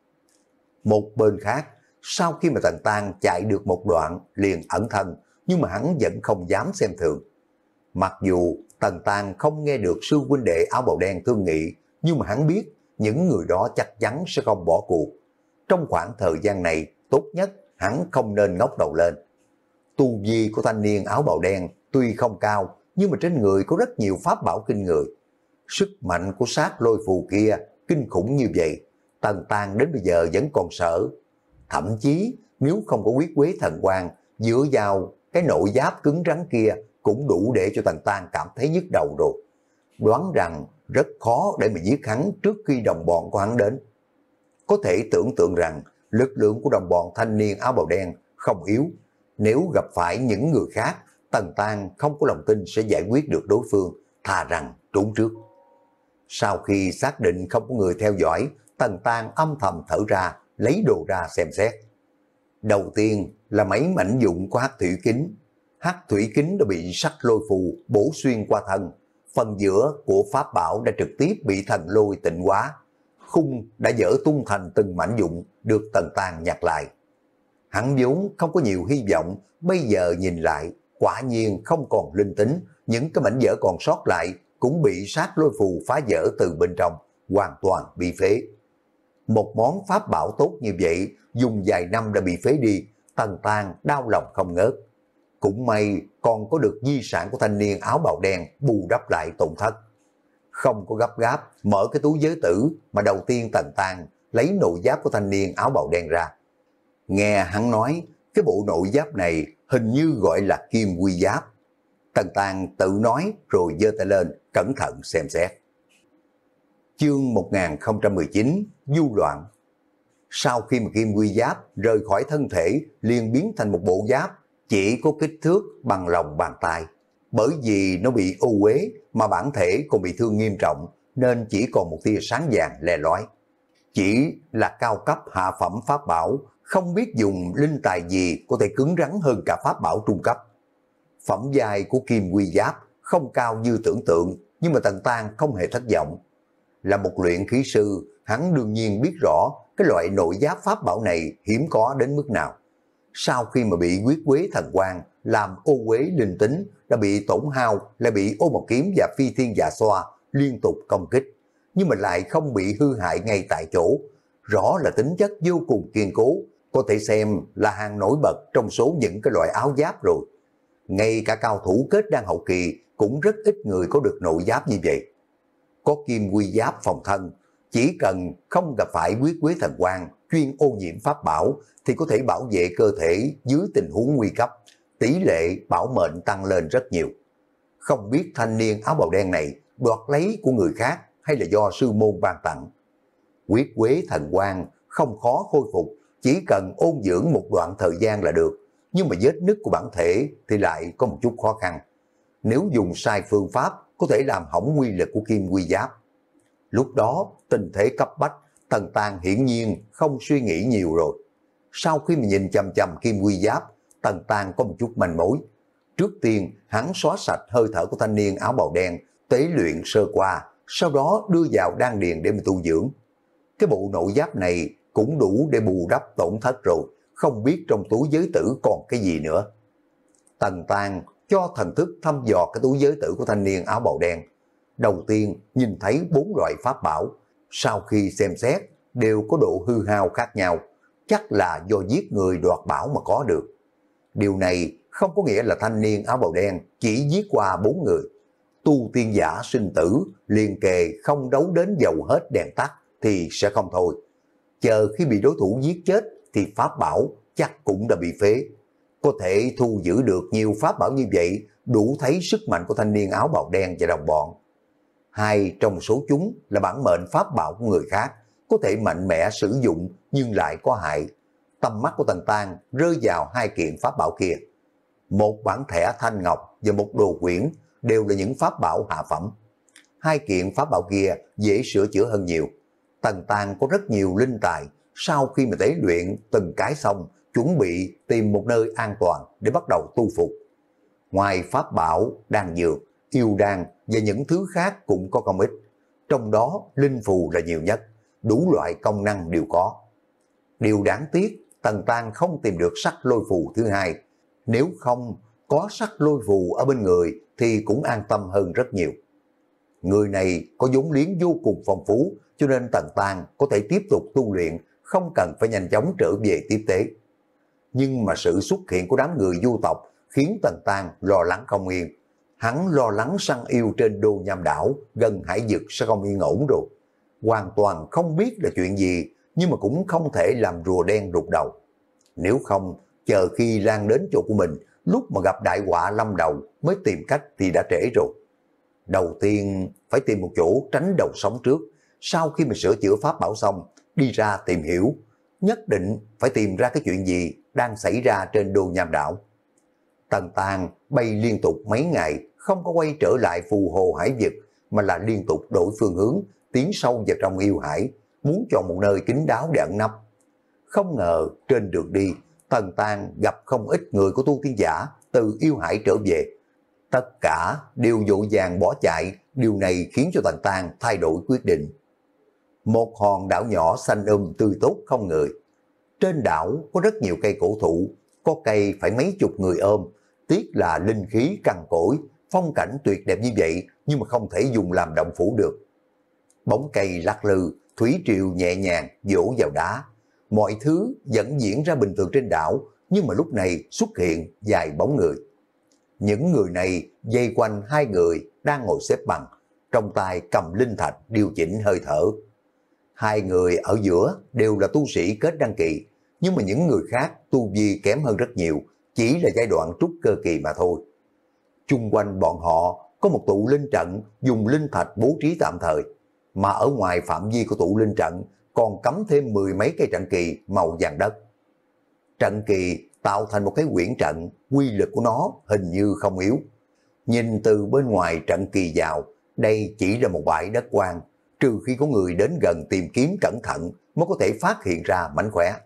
Một bên khác, sau khi mà Tần Tang chạy được một đoạn liền ẩn thân, nhưng mà hắn vẫn không dám xem thường. Mặc dù Tần Tang không nghe được sư huynh đệ áo bào đen thương nghị, nhưng mà hắn biết những người đó chắc chắn sẽ không bỏ cuộc. Trong khoảng thời gian này, tốt nhất hắn không nên ngóc đầu lên. Tu vi của thanh niên áo bào đen tuy không cao, nhưng mà trên người có rất nhiều pháp bảo kinh người. Sức mạnh của sát lôi phù kia kinh khủng như vậy, Tần Tang đến bây giờ vẫn còn sợ. Thậm chí nếu không có quyết quế thần quang, dựa vào cái nội giáp cứng rắn kia cũng đủ để cho Tần Tang cảm thấy nhức đầu rồi. Đoán rằng rất khó để mà giết hắn trước khi đồng bọn của hắn đến. Có thể tưởng tượng rằng lực lượng của đồng bọn thanh niên áo bào đen không yếu. Nếu gặp phải những người khác, Tần Tang không có lòng tin sẽ giải quyết được đối phương, thà rằng trốn trước. Sau khi xác định không có người theo dõi, Tần Tang âm thầm thở ra, lấy đồ ra xem xét. Đầu tiên là mấy mảnh dụng của hắc thủy kính. Hắc thủy kính đã bị sắc lôi phù bổ xuyên qua thân. Phần giữa của pháp bảo đã trực tiếp bị thần lôi tịnh hóa. Khung đã dỡ tung thành từng mảnh dụng, được Tần Tang nhặt lại. Hắn vốn không có nhiều hy vọng, bây giờ nhìn lại, quả nhiên không còn linh tính, những cái mảnh vỡ còn sót lại cũng bị sát lôi phù phá vỡ từ bên trong, hoàn toàn bị phế. Một món pháp bảo tốt như vậy, dùng vài năm đã bị phế đi, Tần Tang đau lòng không ngớt. Cũng may còn có được di sản của thanh niên áo bào đen bù đắp lại tổn thất. Không có gấp gáp, mở cái túi giới tử mà đầu tiên Tần Tang lấy nội giáp của thanh niên áo bào đen ra. Nghe hắn nói, cái bộ nội giáp này hình như gọi là kim quy giáp. Tần Tang tự nói rồi giơ tay lên, cẩn thận xem xét. Chương một nghìn không trăm mười chín, du loạn. Sau khi mà kim quy giáp rời khỏi thân thể, liền biến thành một bộ giáp chỉ có kích thước bằng lòng bàn tay. Bởi vì nó bị u uế mà bản thể còn bị thương nghiêm trọng, nên chỉ còn một tia sáng vàng le lói. Chỉ là cao cấp hạ phẩm pháp bảo, không biết dùng linh tài gì có thể cứng rắn hơn cả pháp bảo trung cấp. Phẩm giai của kim quy giáp không cao như tưởng tượng, nhưng mà Tần Tang không hề thất vọng. Là một luyện khí sư, hắn đương nhiên biết rõ cái loại nội giáp pháp bảo này hiếm có đến mức nào. Sau khi mà bị quyết quế thần quang làm ô uế linh tính, đã bị tổn hao, lại bị ô mộc kiếm và phi thiên dạ xoa liên tục công kích, nhưng mà lại không bị hư hại ngay tại chỗ. Rõ là tính chất vô cùng kiên cố, có thể xem là hàng nổi bật trong số những cái loại áo giáp rồi. Ngay cả cao thủ kết đan hậu kỳ cũng rất ít người có được nội giáp như vậy. Có kim quy giáp phòng thân, chỉ cần không gặp phải quyết quế thần quang chuyên ô nhiễm pháp bảo thì có thể bảo vệ cơ thể dưới tình huống nguy cấp, tỷ lệ bảo mệnh tăng lên rất nhiều. Không biết thanh niên áo bào đen này đoạt lấy của người khác hay là do sư môn ban tặng. Quyết quế thần quang không khó khôi phục, chỉ cần ôn dưỡng một đoạn thời gian là được. nhưng mà vết nứt của bản thể thì lại có một chút khó khăn. Nếu dùng sai phương pháp có thể làm hỏng quy lực của kim quy giáp. Lúc đó tình thế cấp bách, Tần Tang hiển nhiên không suy nghĩ nhiều rồi. Sau khi mà nhìn chằm chằm kim quy giáp, Tần Tang có một chút manh mối. Trước tiên hắn xóa sạch hơi thở của thanh niên áo bào đen, tế luyện sơ qua, sau đó đưa vào đan điền để mà tu dưỡng. Cái bộ nội giáp này cũng đủ để bù đắp tổn thất rồi, không biết trong túi giới tử còn cái gì nữa. Tần Tang cho thần thức thăm dò cái túi giới tử của thanh niên áo bào đen. Đầu tiên nhìn thấy bốn loại pháp bảo, sau khi xem xét đều có độ hư hao khác nhau, chắc là do giết người đoạt bảo mà có được. Điều này không có nghĩa là thanh niên áo bào đen chỉ giết qua bốn người. Tu tiên giả sinh tử liền kề không đấu đến dầu hết đèn tắt thì sẽ không thôi. Chờ khi bị đối thủ giết chết thì pháp bảo chắc cũng đã bị phế. Có thể thu giữ được nhiều pháp bảo như vậy đủ thấy sức mạnh của thanh niên áo bào đen và đồng bọn. Hai trong số chúng là bản mệnh pháp bảo của người khác, có thể mạnh mẽ sử dụng nhưng lại có hại. Tầm mắt của Tần Tang rơi vào hai kiện pháp bảo kia. Một bản thẻ thanh ngọc và một đồ quyển đều là những pháp bảo hạ phẩm. Hai kiện pháp bảo kia dễ sửa chữa hơn nhiều. Tần Tang có rất nhiều linh tài, sau khi mà tế luyện từng cái xong, chuẩn bị tìm một nơi an toàn để bắt đầu tu phục. Ngoài pháp bảo, đan dược, yêu đan và những thứ khác cũng có không ít. Trong đó linh phù là nhiều nhất, đủ loại công năng đều có. Điều đáng tiếc, Tần Tang không tìm được sắc lôi phù thứ hai. Nếu không có sắc lôi phù ở bên người thì cũng an tâm hơn rất nhiều. Người này có vốn liếng vô cùng phong phú, cho nên Tần Tang có thể tiếp tục tu luyện, không cần phải nhanh chóng trở về tiếp tế. Nhưng mà sự xuất hiện của đám người du tộc khiến Tần Tang lo lắng không yên. Hắn lo lắng săn yêu trên Đô Nham đảo gần hải vực sẽ không yên ổn rồi. Hoàn toàn không biết là chuyện gì, nhưng mà cũng không thể làm rùa đen rụt đầu. Nếu không, chờ khi lan đến chỗ của mình, lúc mà gặp đại họa lâm đầu mới tìm cách thì đã trễ rồi. Đầu tiên phải tìm một chỗ tránh đầu sóng trước, sau khi mình sửa chữa pháp bảo xong, đi ra tìm hiểu, nhất định phải tìm ra cái chuyện gì đang xảy ra trên Đô Nham đảo. Tần Tang bay liên tục mấy ngày, không có quay trở lại phù hồ hải vực, mà là liên tục đổi phương hướng, tiến sâu vào trong yêu hải, muốn chọn một nơi kín đáo để ẩn nấp. Không ngờ trên đường đi, Tần Tang gặp không ít người của tu tiên giả từ yêu hải trở về. Tất cả đều vội vàng bỏ chạy, điều này khiến cho Tần Tang thay đổi quyết định. Một hòn đảo nhỏ xanh um tươi tốt không người. Trên đảo có rất nhiều cây cổ thụ, có cây phải mấy chục người ôm, tiếc là linh khí cằn cỗi, phong cảnh tuyệt đẹp như vậy nhưng mà không thể dùng làm động phủ được. Bóng cây lắc lư, thủy triều nhẹ nhàng vỗ vào đá. Mọi thứ vẫn diễn ra bình thường trên đảo, nhưng mà lúc này xuất hiện vài bóng người. Những người này dây quanh hai người đang ngồi xếp bằng, trong tay cầm linh thạch điều chỉnh hơi thở. Hai người ở giữa đều là tu sĩ kết đăng kỳ, nhưng mà những người khác tu vi kém hơn rất nhiều, chỉ là giai đoạn trúc cơ kỳ mà thôi. Chung quanh bọn họ có một tụ linh trận dùng linh thạch bố trí tạm thời, mà ở ngoài phạm vi của tụ linh trận còn cắm thêm mười mấy cây trận kỳ màu vàng đất. Trận kỳ tạo thành một cái quyển trận, quy lực của nó hình như không yếu. Nhìn từ bên ngoài trận kỳ vào, đây chỉ là một bãi đất quang, trừ khi có người đến gần tìm kiếm cẩn thận mới có thể phát hiện ra mánh khóe.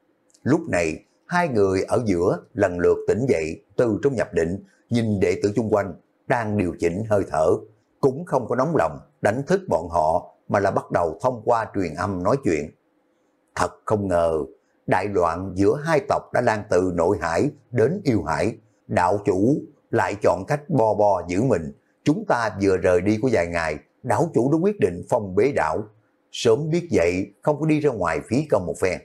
Lúc này, hai người ở giữa lần lượt tỉnh dậy từ trong nhập định, nhìn đệ tử chung quanh đang điều chỉnh hơi thở, cũng không có nóng lòng đánh thức bọn họ, mà là bắt đầu thông qua truyền âm nói chuyện. Thật không ngờ, đại loạn giữa hai tộc đã lan từ nội hải đến yêu hải. Đạo chủ lại chọn cách bo bo giữ mình. Chúng ta vừa rời đi có vài ngày, đạo chủ đã quyết định phong bế đảo. Sớm biết vậy, không có đi ra ngoài phí công một phen.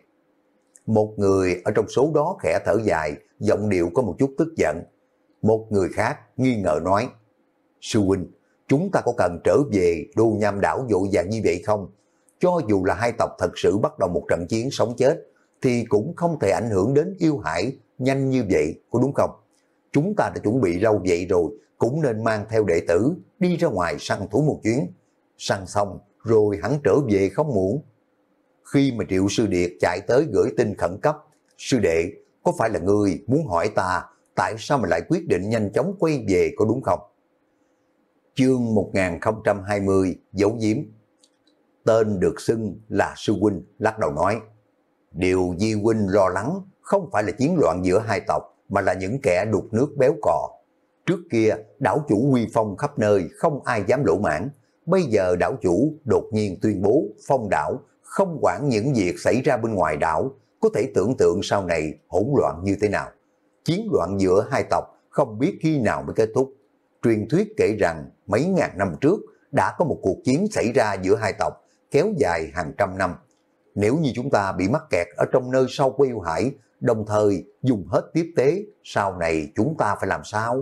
Một người ở trong số đó khẽ thở dài, giọng điệu có một chút tức giận. Một người khác nghi ngờ nói, sư huynh, chúng ta có cần trở về Đô Nham đảo vội vàng như vậy không? Cho dù là hai tộc thật sự bắt đầu một trận chiến sống chết, thì cũng không thể ảnh hưởng đến yêu hải nhanh như vậy, có đúng không? Chúng ta đã chuẩn bị lâu vậy rồi, cũng nên mang theo đệ tử đi ra ngoài săn thú một chuyến. Săn xong rồi hắn trở về không muộn. Khi mà Triệu Sư Điệt chạy tới gửi tin khẩn cấp, sư đệ, có phải là ngươi muốn hỏi ta tại sao mà lại quyết định nhanh chóng quay về có đúng không? Chương một nghìn không trăm hai mươi giấu giếm. Tên được xưng là sư huynh lắc đầu nói, điều Di huynh lo lắng không phải là chiến loạn giữa hai tộc, mà là những kẻ đục nước béo cò. Trước kia đảo chủ uy phong khắp nơi, không ai dám lỗ mãn. Bây giờ đảo chủ đột nhiên tuyên bố phong đảo, không quản những việc xảy ra bên ngoài đảo, có thể tưởng tượng sau này hỗn loạn như thế nào. Chiến loạn giữa hai tộc không biết khi nào mới kết thúc. Truyền thuyết kể rằng mấy ngàn năm trước đã có một cuộc chiến xảy ra giữa hai tộc, kéo dài hàng trăm năm. Nếu như chúng ta bị mắc kẹt ở trong nơi sâu của yêu hải, đồng thời dùng hết tiếp tế, sau này chúng ta phải làm sao?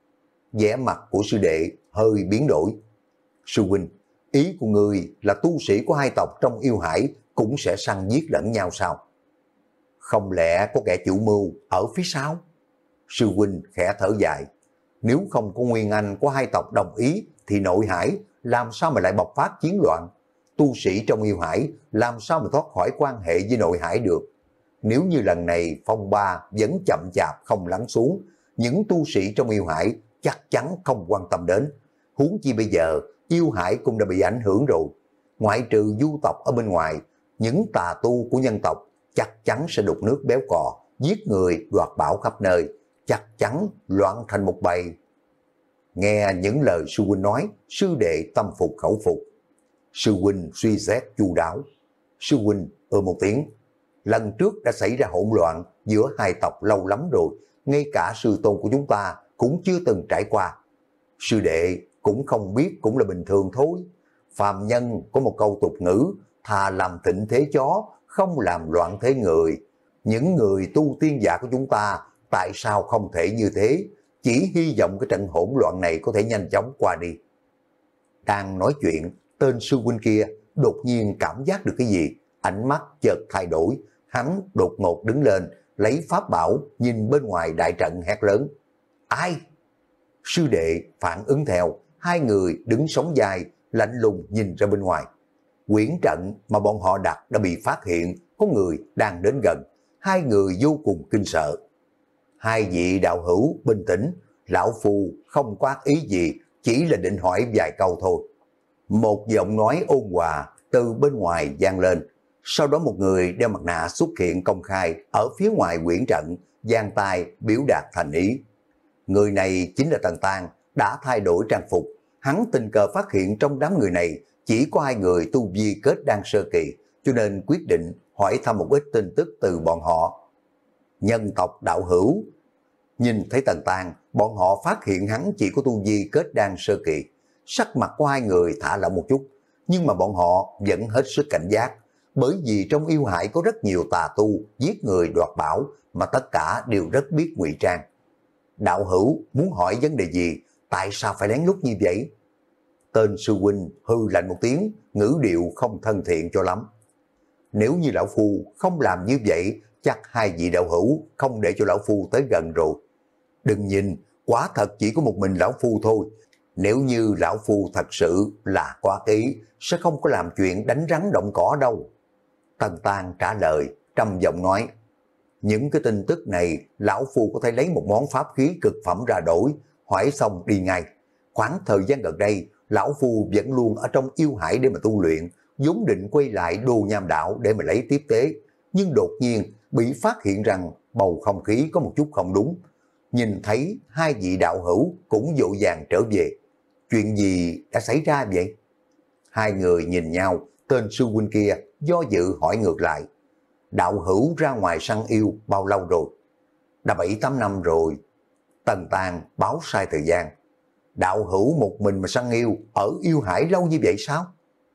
Vẻ mặt của sư đệ hơi biến đổi. Sư huynh, ý của người là tu sĩ của hai tộc trong yêu hải cũng sẽ săn giết lẫn nhau sao? Không lẽ có kẻ chủ mưu ở phía sau? Sư huynh khẽ thở dài. Nếu không có nguyên anh của hai tộc đồng ý thì nội hải làm sao mà lại bộc phát chiến loạn? Tu sĩ trong yêu hải làm sao mà thoát khỏi quan hệ với nội hải được? Nếu như lần này phong ba vẫn chậm chạp không lắng xuống, những tu sĩ trong yêu hải chắc chắn không quan tâm đến. Huống chi bây giờ yêu hải cũng đã bị ảnh hưởng rồi. Ngoại trừ du tộc ở bên ngoài, những tà tu của nhân tộc chắc chắn sẽ đục nước béo cò, giết người đoạt bảo khắp nơi, chắc chắn loạn thành một bầy. Nghe những lời sư huynh nói, sư đệ tâm phục khẩu phục. Sư huynh suy xét chu đáo. Sư huynh ơ một tiếng. Lần trước đã xảy ra hỗn loạn giữa hai tộc lâu lắm rồi, ngay cả sư tôn của chúng ta cũng chưa từng trải qua. Sư đệ cũng không biết cũng là bình thường thôi. Phàm nhân có một câu tục ngữ, thà làm thịnh thế chó, không làm loạn thế người. Những người tu tiên giả của chúng ta tại sao không thể như thế? Chỉ hy vọng cái trận hỗn loạn này có thể nhanh chóng qua đi. Đang nói chuyện, tên sư huynh kia đột nhiên cảm giác được cái gì, ánh mắt chợt thay đổi, hắn đột ngột đứng lên, lấy pháp bảo nhìn bên ngoài đại trận hét lớn. Ai? Sư đệ phản ứng theo, hai người đứng sóng dài, lạnh lùng nhìn ra bên ngoài. Quyển trận mà bọn họ đặt đã bị phát hiện, có người đang đến gần, hai người vô cùng kinh sợ. Hai vị đạo hữu bình tĩnh, lão phu không có ác ý gì, chỉ là định hỏi vài câu thôi. Một giọng nói ôn hòa từ bên ngoài vang lên, sau đó một người đeo mặt nạ xuất hiện công khai ở phía ngoài quyển trận, giang tay biểu đạt thành ý. Người này chính là Tần Tang, đã thay đổi trang phục. Hắn tình cờ phát hiện trong đám người này chỉ có hai người tu vi kết đan sơ kỳ, cho nên quyết định hỏi thăm một ít tin tức từ bọn họ. Nhân tộc đạo hữu. Nhìn thấy Tần Tang, bọn họ phát hiện hắn chỉ có tu vi kết đan sơ kỳ. Sắc mặt của hai người thả lỏng một chút, nhưng mà bọn họ vẫn hết sức cảnh giác, bởi vì trong yêu hải có rất nhiều tà tu giết người đoạt bảo, mà tất cả đều rất biết ngụy trang. Đạo hữu muốn hỏi vấn đề gì, tại sao phải lén lút như vậy? Tên sư huynh hư lạnh một tiếng, ngữ điệu không thân thiện cho lắm. Nếu như lão phu không làm như vậy, chắc hai vị đạo hữu không để cho lão phu tới gần rồi. Đừng nhìn, quả thật chỉ có một mình lão phu thôi. Nếu như lão phu thật sự là quá ý, sẽ không có làm chuyện đánh rắn động cỏ đâu. Tần Tang trả lời, trầm giọng nói. Những cái tin tức này, lão phu có thể lấy một món pháp khí cực phẩm ra đổi, hỏi xong đi ngay. Khoảng thời gian gần đây, lão phu vẫn luôn ở trong yêu hải để mà tu luyện, vốn định quay lại Đô Nham Đảo để mà lấy tiếp tế. Nhưng đột nhiên bị phát hiện rằng bầu không khí có một chút không đúng. Nhìn thấy hai vị đạo hữu cũng vội vàng trở về. Chuyện gì đã xảy ra vậy? Hai người nhìn nhau, tên sư huynh kia do dự hỏi ngược lại. Đạo hữu ra ngoài săn yêu bao lâu rồi? Đã bảy tám năm rồi. Tần Tang báo sai thời gian. Đạo hữu một mình mà săn yêu ở yêu hải lâu như vậy sao?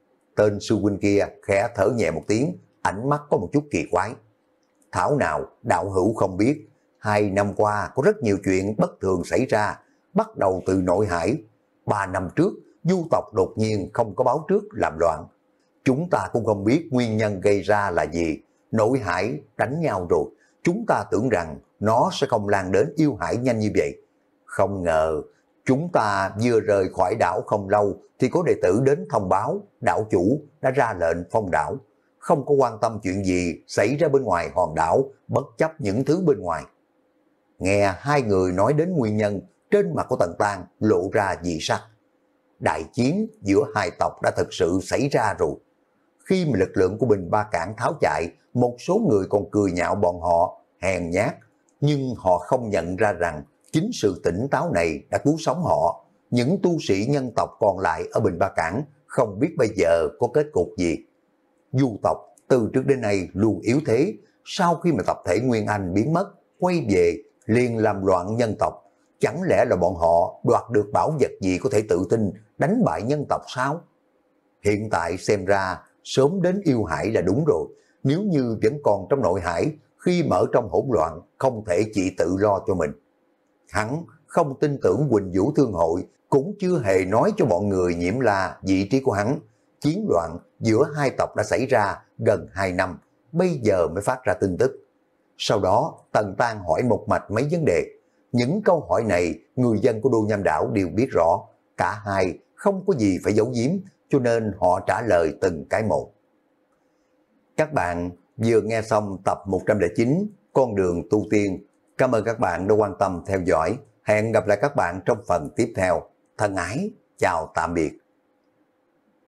Tên sư huynh kia khẽ thở nhẹ một tiếng, ánh mắt có một chút kỳ quái. Thảo nào đạo hữu không biết, hai năm qua có rất nhiều chuyện bất thường xảy ra, bắt đầu từ nội hải. Ba năm trước, du tộc đột nhiên không có báo trước làm loạn. Chúng ta cũng không biết nguyên nhân gây ra là gì. Nội hải đánh nhau rồi, chúng ta tưởng rằng nó sẽ không lan đến yêu hải nhanh như vậy. Không ngờ, chúng ta vừa rời khỏi đảo không lâu thì có đệ tử đến thông báo đảo chủ đã ra lệnh phong đảo. không có quan tâm chuyện gì xảy ra bên ngoài hòn đảo, bất chấp những thứ bên ngoài. Nghe hai người nói đến nguyên nhân, trên mặt của Tần Tang lộ ra dị sắc. Đại chiến giữa hai tộc đã thực sự xảy ra rồi. Khi mà lực lượng của Bình Ba Cảng tháo chạy, một số người còn cười nhạo bọn họ hèn nhát, nhưng họ không nhận ra rằng chính sự tỉnh táo này đã cứu sống họ. Những tu sĩ nhân tộc còn lại ở Bình Ba Cảng không biết bây giờ có kết cục gì. Du tộc từ trước đến nay luôn yếu thế, sau khi mà tập thể Nguyên Anh biến mất, quay về liền làm loạn nhân tộc. Chẳng lẽ là bọn họ đoạt được bảo vật gì có thể tự tin đánh bại nhân tộc sao? Hiện tại xem ra sớm đến yêu hải là đúng rồi. Nếu như vẫn còn trong nội hải, khi mở trong hỗn loạn không thể chỉ tự lo cho mình. Hắn không tin tưởng Quỳnh Vũ Thương Hội, cũng chưa hề nói cho bọn người Nhiễm La vị trí của hắn. Chiến loạn giữa hai tộc đã xảy ra gần hai năm, bây giờ mới phát ra tin tức. Sau đó Tần Tang hỏi một mạch mấy vấn đề. Những câu hỏi này người dân của Đô Nham Đảo đều biết rõ. Cả hai không có gì phải giấu giếm, cho nên họ trả lời từng cái một. Các bạn vừa nghe xong tập một trăm lẻ chín Con đường tu tiên. Cảm ơn các bạn đã quan tâm theo dõi. Hẹn gặp lại các bạn trong phần tiếp theo. Thân ái, chào tạm biệt.